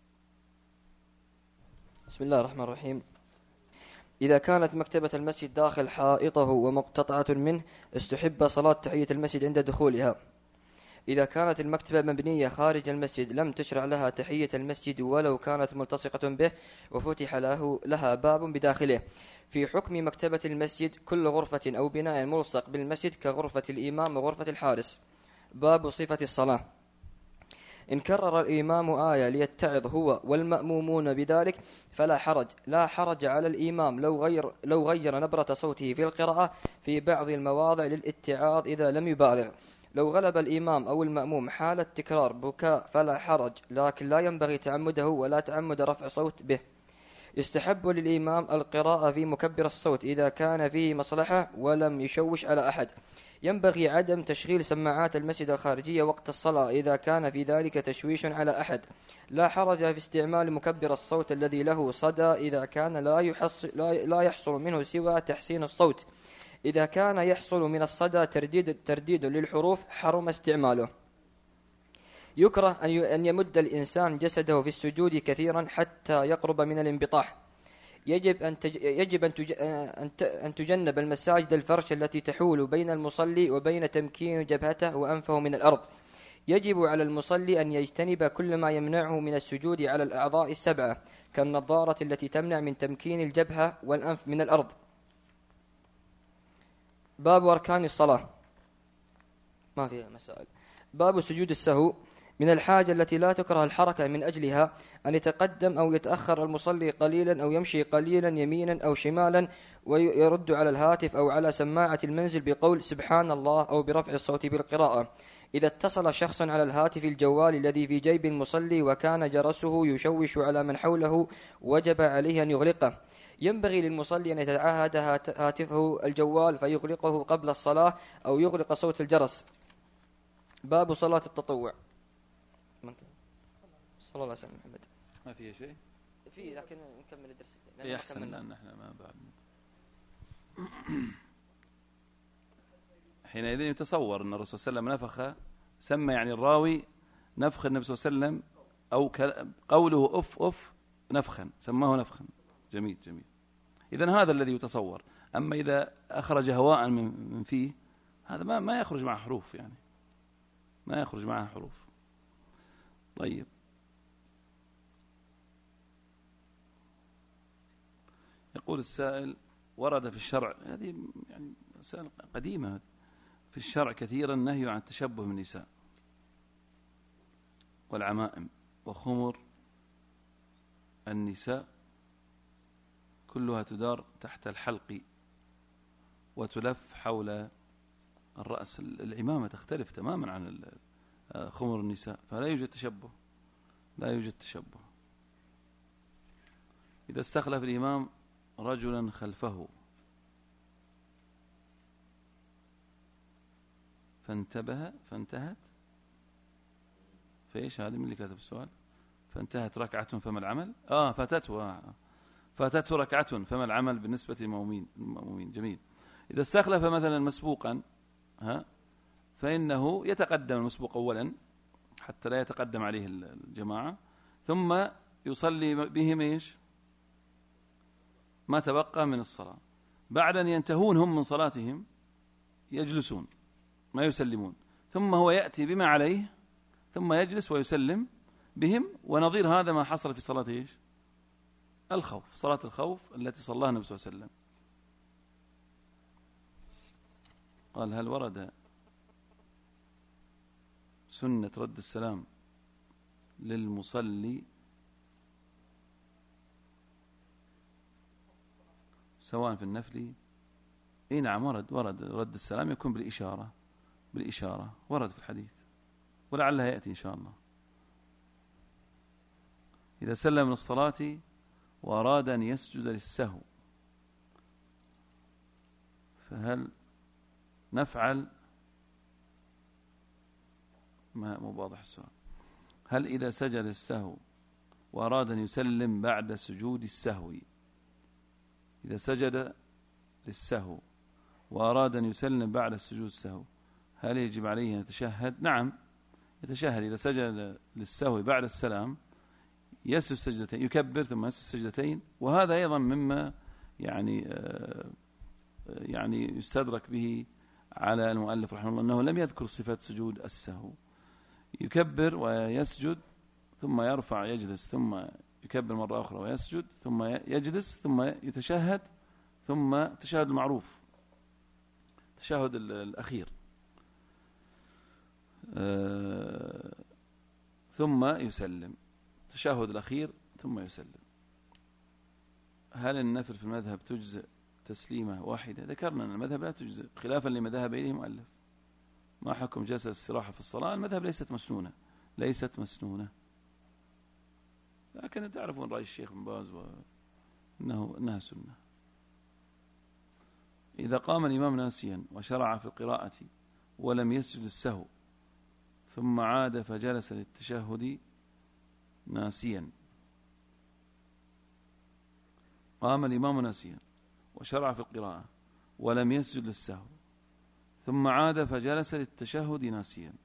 بسم الله الرحمن الرحيم. إذا كانت مكتبة المسجد داخل حائطه ومقتطعة منه استحب صلاة تحية المسجد عند دخولها. إذا كانت المكتبة مبنية خارج المسجد لم تشرع لها تحية المسجد ولو كانت ملتصقة به وفتح لها باب بداخله. في حكم مكتبة المسجد كل غرفة أو بناء ملصق بالمسجد كغرفة الإمام وغرفة الحارس. باب صفة الصلاة. إن كرر الإمام آية ليتعظ هو والمأمومون بذلك فلا حرج. لا حرج على الإمام لو غير نبرة صوته في القراءة في بعض المواضع للاتعاظ إذا لم يبالغ. لو غلب الإمام أو المأموم حالة تكرار بكاء فلا حرج، لكن لا ينبغي تعمده ولا تعمد رفع صوت به. يستحب للإمام القراءة في مكبر الصوت إذا كان فيه مصلحة ولم يشوش على أحد. ينبغي عدم تشغيل سماعات المسجد الخارجية وقت الصلاة إذا كان في ذلك تشويش على أحد. لا حرج في استعمال مكبر الصوت الذي له صدى إذا كان لا يحصل منه سوى تحسين الصوت. إذا كان يحصل من الصدى ترديد للحروف حرم استعماله. يكره أن يمد الإنسان جسده في السجود كثيرا حتى يقرب من الانبطاح. يجب أن تجنب المساجد الفرش التي تحول بين المصلي وبين تمكين جبهته وأنفه من الأرض. يجب على المصلي أن يجتنب كل ما يمنعه من السجود على الأعضاء السبعة كالنظارة التي تمنع من تمكين الجبهة والأنف من الأرض. باب أركان الصلاة. ما فيها مسائل. باب سجود السهو. من الحاجة التي لا تكره الحركة من أجلها أن يتقدم أو يتأخر المصلي قليلا أو يمشي قليلا يمينا أو شمالا ويرد على الهاتف أو على سماعة المنزل بقول سبحان الله أو برفع الصوت بالقراءة. إذا اتصل شخص على الهاتف الجوال الذي في جيب المصلي وكان جرسه يشوش على من حوله وجب عليه أن يغلقه. ينبغي للمصلي أن يتعاهد هاتفه الجوال فيغلقه قبل الصلاة أو يغلق صوت الجرس. باب صلاة التطوع. صلى الله عليه وسلم محمد.
ما فيه شيء؟
فيه لكن نكمل الدرس.
في أحسن لأن احنا ما بعد. حينئذ يتصور أن الرسول صلى الله عليه وسلم نفخ، سمى يعني الراوي نفخ النبي صلى الله عليه وسلم أو قوله أف نفخا، سماه نفخا. جميل. إذن هذا الذي يتصور. أما إذا أخرج هواء من فيه هذا ما يخرج مع حروف، يعني ما يخرج معها حروف. طيب، يقول السائل ورد في الشرع، هذه يعني مسألة قديمة، في الشرع كثيرا نهي عن التشبه بالنساء والعمائم وخمر النساء كلها تدار تحت الحلق وتلف حول الرأس. العمامة تختلف تماما عن خمر النساء، فلا يوجد تشبه. إذا استخلف الإمام رجلا خلفه فانتهت فإيش هذا من اللي كاتب السؤال؟ فانتهت ركعة فما العمل؟ فاتته ركعة فما العمل بالنسبة للمأمومين. جميل. إذا استخلف مثلا مسبوقا فإنه يتقدم المسبوق أولا حتى لا يتقدم عليه الجماعة، ثم يصلي بهم إيش ما تبقى من الصلاة. بعد أن ينتهون هم من صلاتهم يجلسون ما يسلمون، ثم هو يأتي بما عليه ثم يجلس ويسلم بهم. ونظير هذا ما حصل في صلاة إيش الخوف، صلاة الخوف التي صلاها النبي صلى الله عليه وسلم. قال هل ورد سنة رد السلام للمصلي سواء في النفل؟ اي نعم، ورد رد السلام يكون بالإشارة ورد في الحديث، ولعلها يأتي إن شاء الله. إذا سلم من الصلاة وأراد أن يسجد للسهو فهل نفعل؟ ما مو واضح السؤال. هل إذا سجد للسهو وأراد أن يسلم بعد سجود السهو، إذا سجد للسهو وأراد أن يسلم بعد سجود السهو هل يجب عليه أن يتشهد؟ نعم يتشهد. إذا سجد للسهو بعد السلام يسجد سجدتين، يكبر ثم يسجد سجدتين، وهذا أيضا مما يعني يستدرك به على المؤلف رحمه الله أنه لم يذكر صفة سجود السهو. يكبر ويسجد ثم يرفع يجلس ثم يكبر مرة أخرى ويسجد ثم يجلس ثم يتشهد، ثم تشهد المعروف تشهد الأخير، ثم يسلم، تشهد الأخير ثم يسلم. هل النفل في المذهب تجزئ تسليمة واحدة؟ ذكرنا أن المذهب لا تجزئ خلافا لما ذهب إليه المؤلف. ما حكم جلسة الاستراحة في الصلاة؟ المذهب ليست مسنونة، لكن تعرفون رأي الشيخ بن باز إنها سنة. إذا قام الإمام ناسيا وشرع في القراءة ولم يسجد السهو ثم عاد فجلس للتشهد ناسيا، قام الإمام ناسيا وشرع في القراءة ولم يسجد للسهو ثم عاد فجلس للتشهد ناسيا.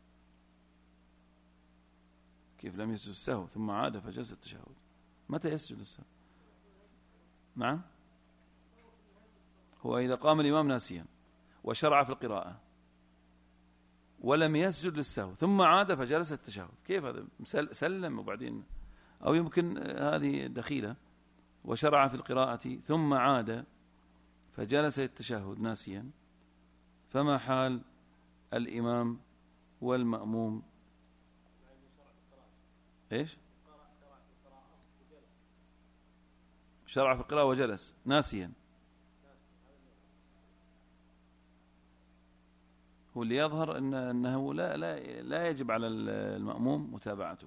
كيف لم يسجد السهو ثم عاد فجلس للتشهد؟ متى يسجد السهو؟ نعم، هو إذا قام الإمام ناسيا وشرع في القراءة ولم يسجد للسهو ثم عاد فجلس التشهد، كيف هذا؟ سلم وبعدين، أو يمكن هذه دخيلة، وشرع في القراءة ثم عاد فجلس للتشهد ناسيا، فما حال الإمام والمأموم؟ إيش؟ شرع في القراءة وجلس ناسيا، هو اللي يظهر أنه لا يجب على المأموم متابعته،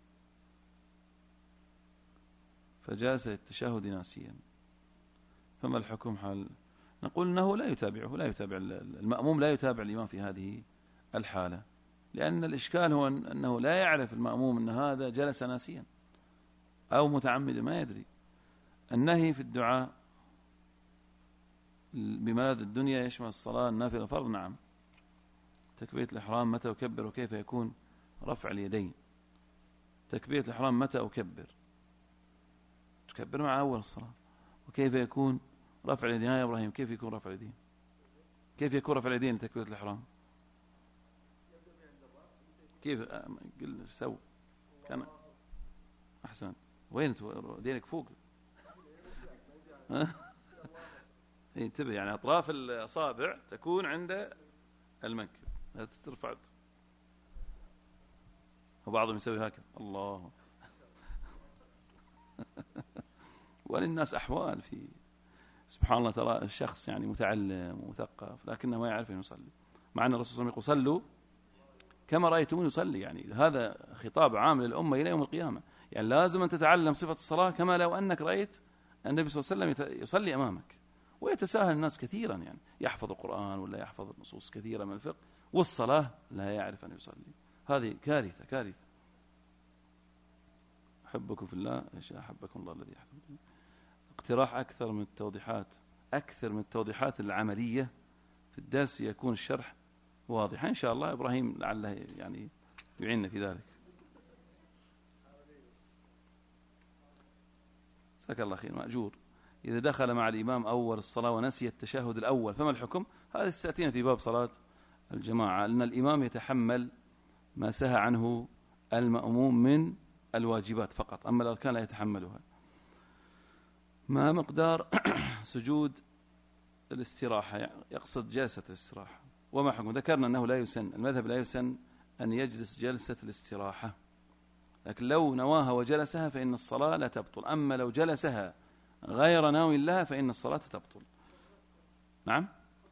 فجلس للتشهد ناسيا، فما الحكم حال؟ نقول أنه لا يتابع المأموم، لا يتابع الإمام في هذه الحالة، لأن الإشكال هو أنه لا يعرف المأموم أن هذا جلس ناسيا أو متعمد، ما يدري. النهي في الدعاء بملاذ الدنيا يشمل الصلاة النافلة فرض؟ نعم. تكبيرة الإحرام متى أكبر وكيف يكون رفع اليدين؟ تكبيرة الإحرام متى أكبر؟ تكبر مع أول الصلاة. وكيف يكون رفع اليدين يا إبراهيم؟ كيف يكون رفع اليدين؟ كيف يكون رفع اليدين لتكبيرة الإحرام؟ كيف قل سو كان أحسن. وين دينك فوق؟ انتبه، يعني أطراف الأصابع تكون عند المنكب، لا ترفع. وبعضهم يسوي هكذا، الله. وللناس أحوال في سبحان الله، ترى الشخص يعني متعلم ومثقف لكنه ما يعرف أن يصلي، مع أن الرسول صلى الله عليه وسلم يقول صلوا كما رأيتموني يصلي. يعني هذا خطاب عام للأمة إلى يوم القيامة، يعني لازم أن تتعلم صفة الصلاة كما لو أنك رأيت النبي صلى الله عليه وسلم يصلي أمامك. ويتساهل الناس كثيرا، يعني يحفظ القرآن ولا يحفظ نصوص كثيرة من الفقه، والصلاة لا يعرف أن يصلي. هذه كارثة. أحبكم في الله، أحبكم الله الذي أحببتم. اقتراح أكثر من التوضيحات العملية في الدرس يكون الشرح واضح إن شاء الله. إبراهيم لعله يعني يعيننا في ذلك. جزاك الله خير، مأجور. إذا دخل مع الإمام أول الصلاة ونسي التشهد الأول فما الحكم؟ هذا ستأتينا في باب صلاة الجماعة، أن الإمام يتحمل ما سهى عنه المأموم من الواجبات فقط، أما الأركان لا يتحملها. ما مقدار سجود الاستراحة، يقصد جلسة الاستراحة. وما حكم؟ ذكرنا أنه لا يسن، المذهب لا يسن أن يجلس جلسة الاستراحة، لكن لو نواها وجلسها فإن الصلاة لا تبطل. أما لو جلسها غير ناو لها فإن الصلاة تبطل. نعم،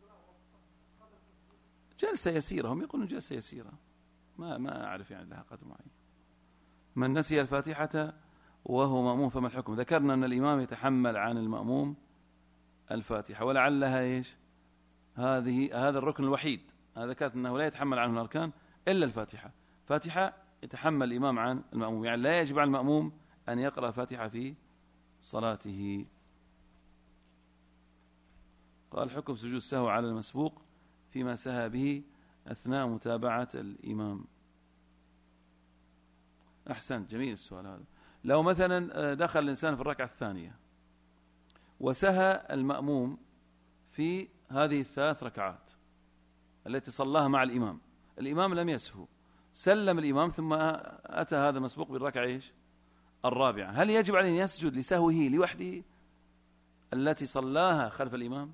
جلسة يسيرة، هم يقولون جلسة يسيرة، ما أعرف يعني لها قدر معين. من نسي الفاتحة وهو مأموم فما الحكم؟ ذكرنا أن الإمام يتحمل عن المأموم الفاتحة، ولعلها إيش هذا الركن الوحيد. أنا ذكرت أنه لا يتحمل عنه الأركان إلا الفاتحة. فاتحة يتحمل الإمام عن المأموم، يعني لا يجب على المأموم أن يقرأ فاتحة في صلاته. قال حكم سجود السهو على المسبوق فيما سهى به أثناء متابعة الإمام. أحسنت، جميل السؤال هذا. لو مثلا دخل الإنسان في الركعة الثانية وسهى المأموم في هذه الثلاث ركعات التي صلاها مع الإمام، الإمام لم يسهو، سلم الإمام ثم أتى هذا المسبوق بالركعة الرابعة، هل يجب عليه أن يسجد لسهوه لوحده التي صلاها خلف الإمام؟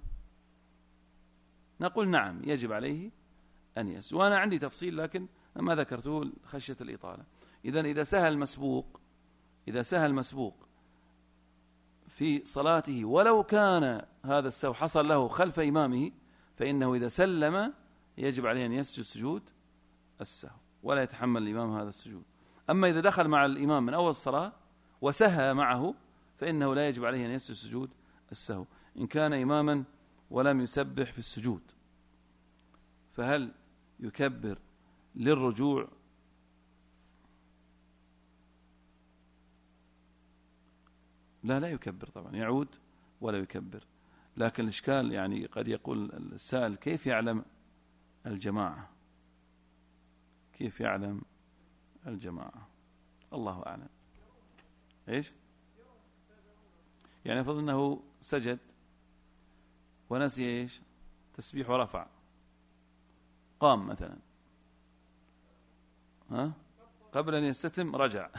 نقول نعم، يجب عليه أن يسجد. وأنا عندي تفصيل لكن ما ذكرته خشية الإطالة. إذا سهى المسبوق في صلاته ولو كان هذا السهو حصل له خلف إمامه، فإنه إذا سلم يجب عليه أن يسجد سجود السهو ولا يتحمل الإمام هذا السجود. أما إذا دخل مع الإمام من أول الصلاة وسهى معه فإنه لا يجب عليه أن يسجد سجود السهو. إن كان إماما ولم يسبح في السجود فهل يكبر للرجوع؟ لا يكبر طبعا، يعود ولا يكبر. لكن الإشكال يعني قد يقول السائل كيف يعلم الجماعة؟ كيف يعلم الجماعة؟ الله أعلم. إيش يعني؟ يفضل أنه سجد ونسي إيش تسبيح ورفع، قام مثلا قبل أن يستتم رجع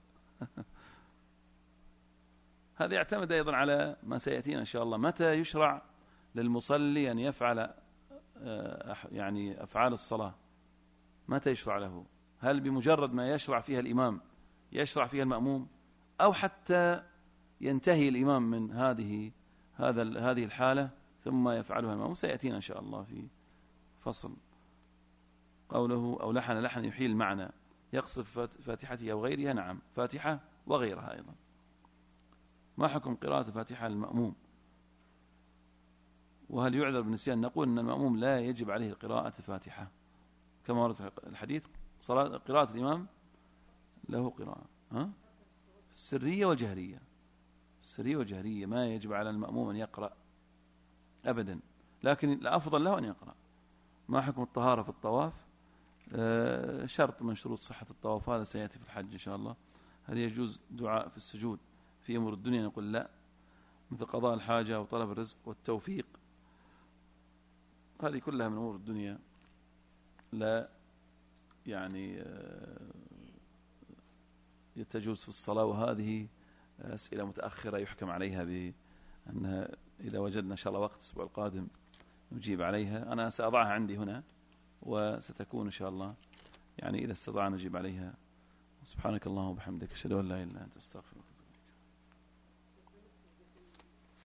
هذا يعتمد أيضا على ما سيأتينا إن شاء الله، متى يشرع للمصلي أن يفعل يعني أفعال الصلاة، متى يشرع له؟ هل بمجرد ما يشرع فيها الإمام يشرع فيها المأموم، أو حتى ينتهي الإمام من هذه الحالة ثم يفعلها المأموم؟ سيأتينا إن شاء الله في فصل. قوله أو لحن يحيل المعنى يقصف فاتحته أو غيرها. نعم، فاتحة وغيرها أيضا. ما حكم قراءة الفاتحة للمأموم؟ وهل يعذر بالنسيان؟ نقول أن المأموم لا يجب عليه قراءة الفاتحة كما ورد في الحديث، قراءة الإمام له قراءة السرية والجهرية. السرية والجهرية ما يجب على المأموم أن يقرأ أبدا، لكن الأفضل له أن يقرأ. ما حكم الطهارة في الطواف؟ شرط من شروط صحة الطواف، هذا سيأتي في الحج إن شاء الله. هل يجوز دعاء في السجود في أمور الدنيا؟ نقول لا، مثل قضاء الحاجة وطلب الرزق والتوفيق، هذه كلها من أمور الدنيا لا يعني يتجوز في الصلاة. وهذه أسئلة متأخرة يحكم عليها بأنها إذا وجدنا إن شاء الله وقت الأسبوع القادم نجيب عليها. أنا سأضعها عندي هنا وستكون إن شاء الله يعني إذا استطعنا نجيب عليها. سبحانك اللهم وبحمدك، أشهد أن لا إله إلا أنت، أستغفرك.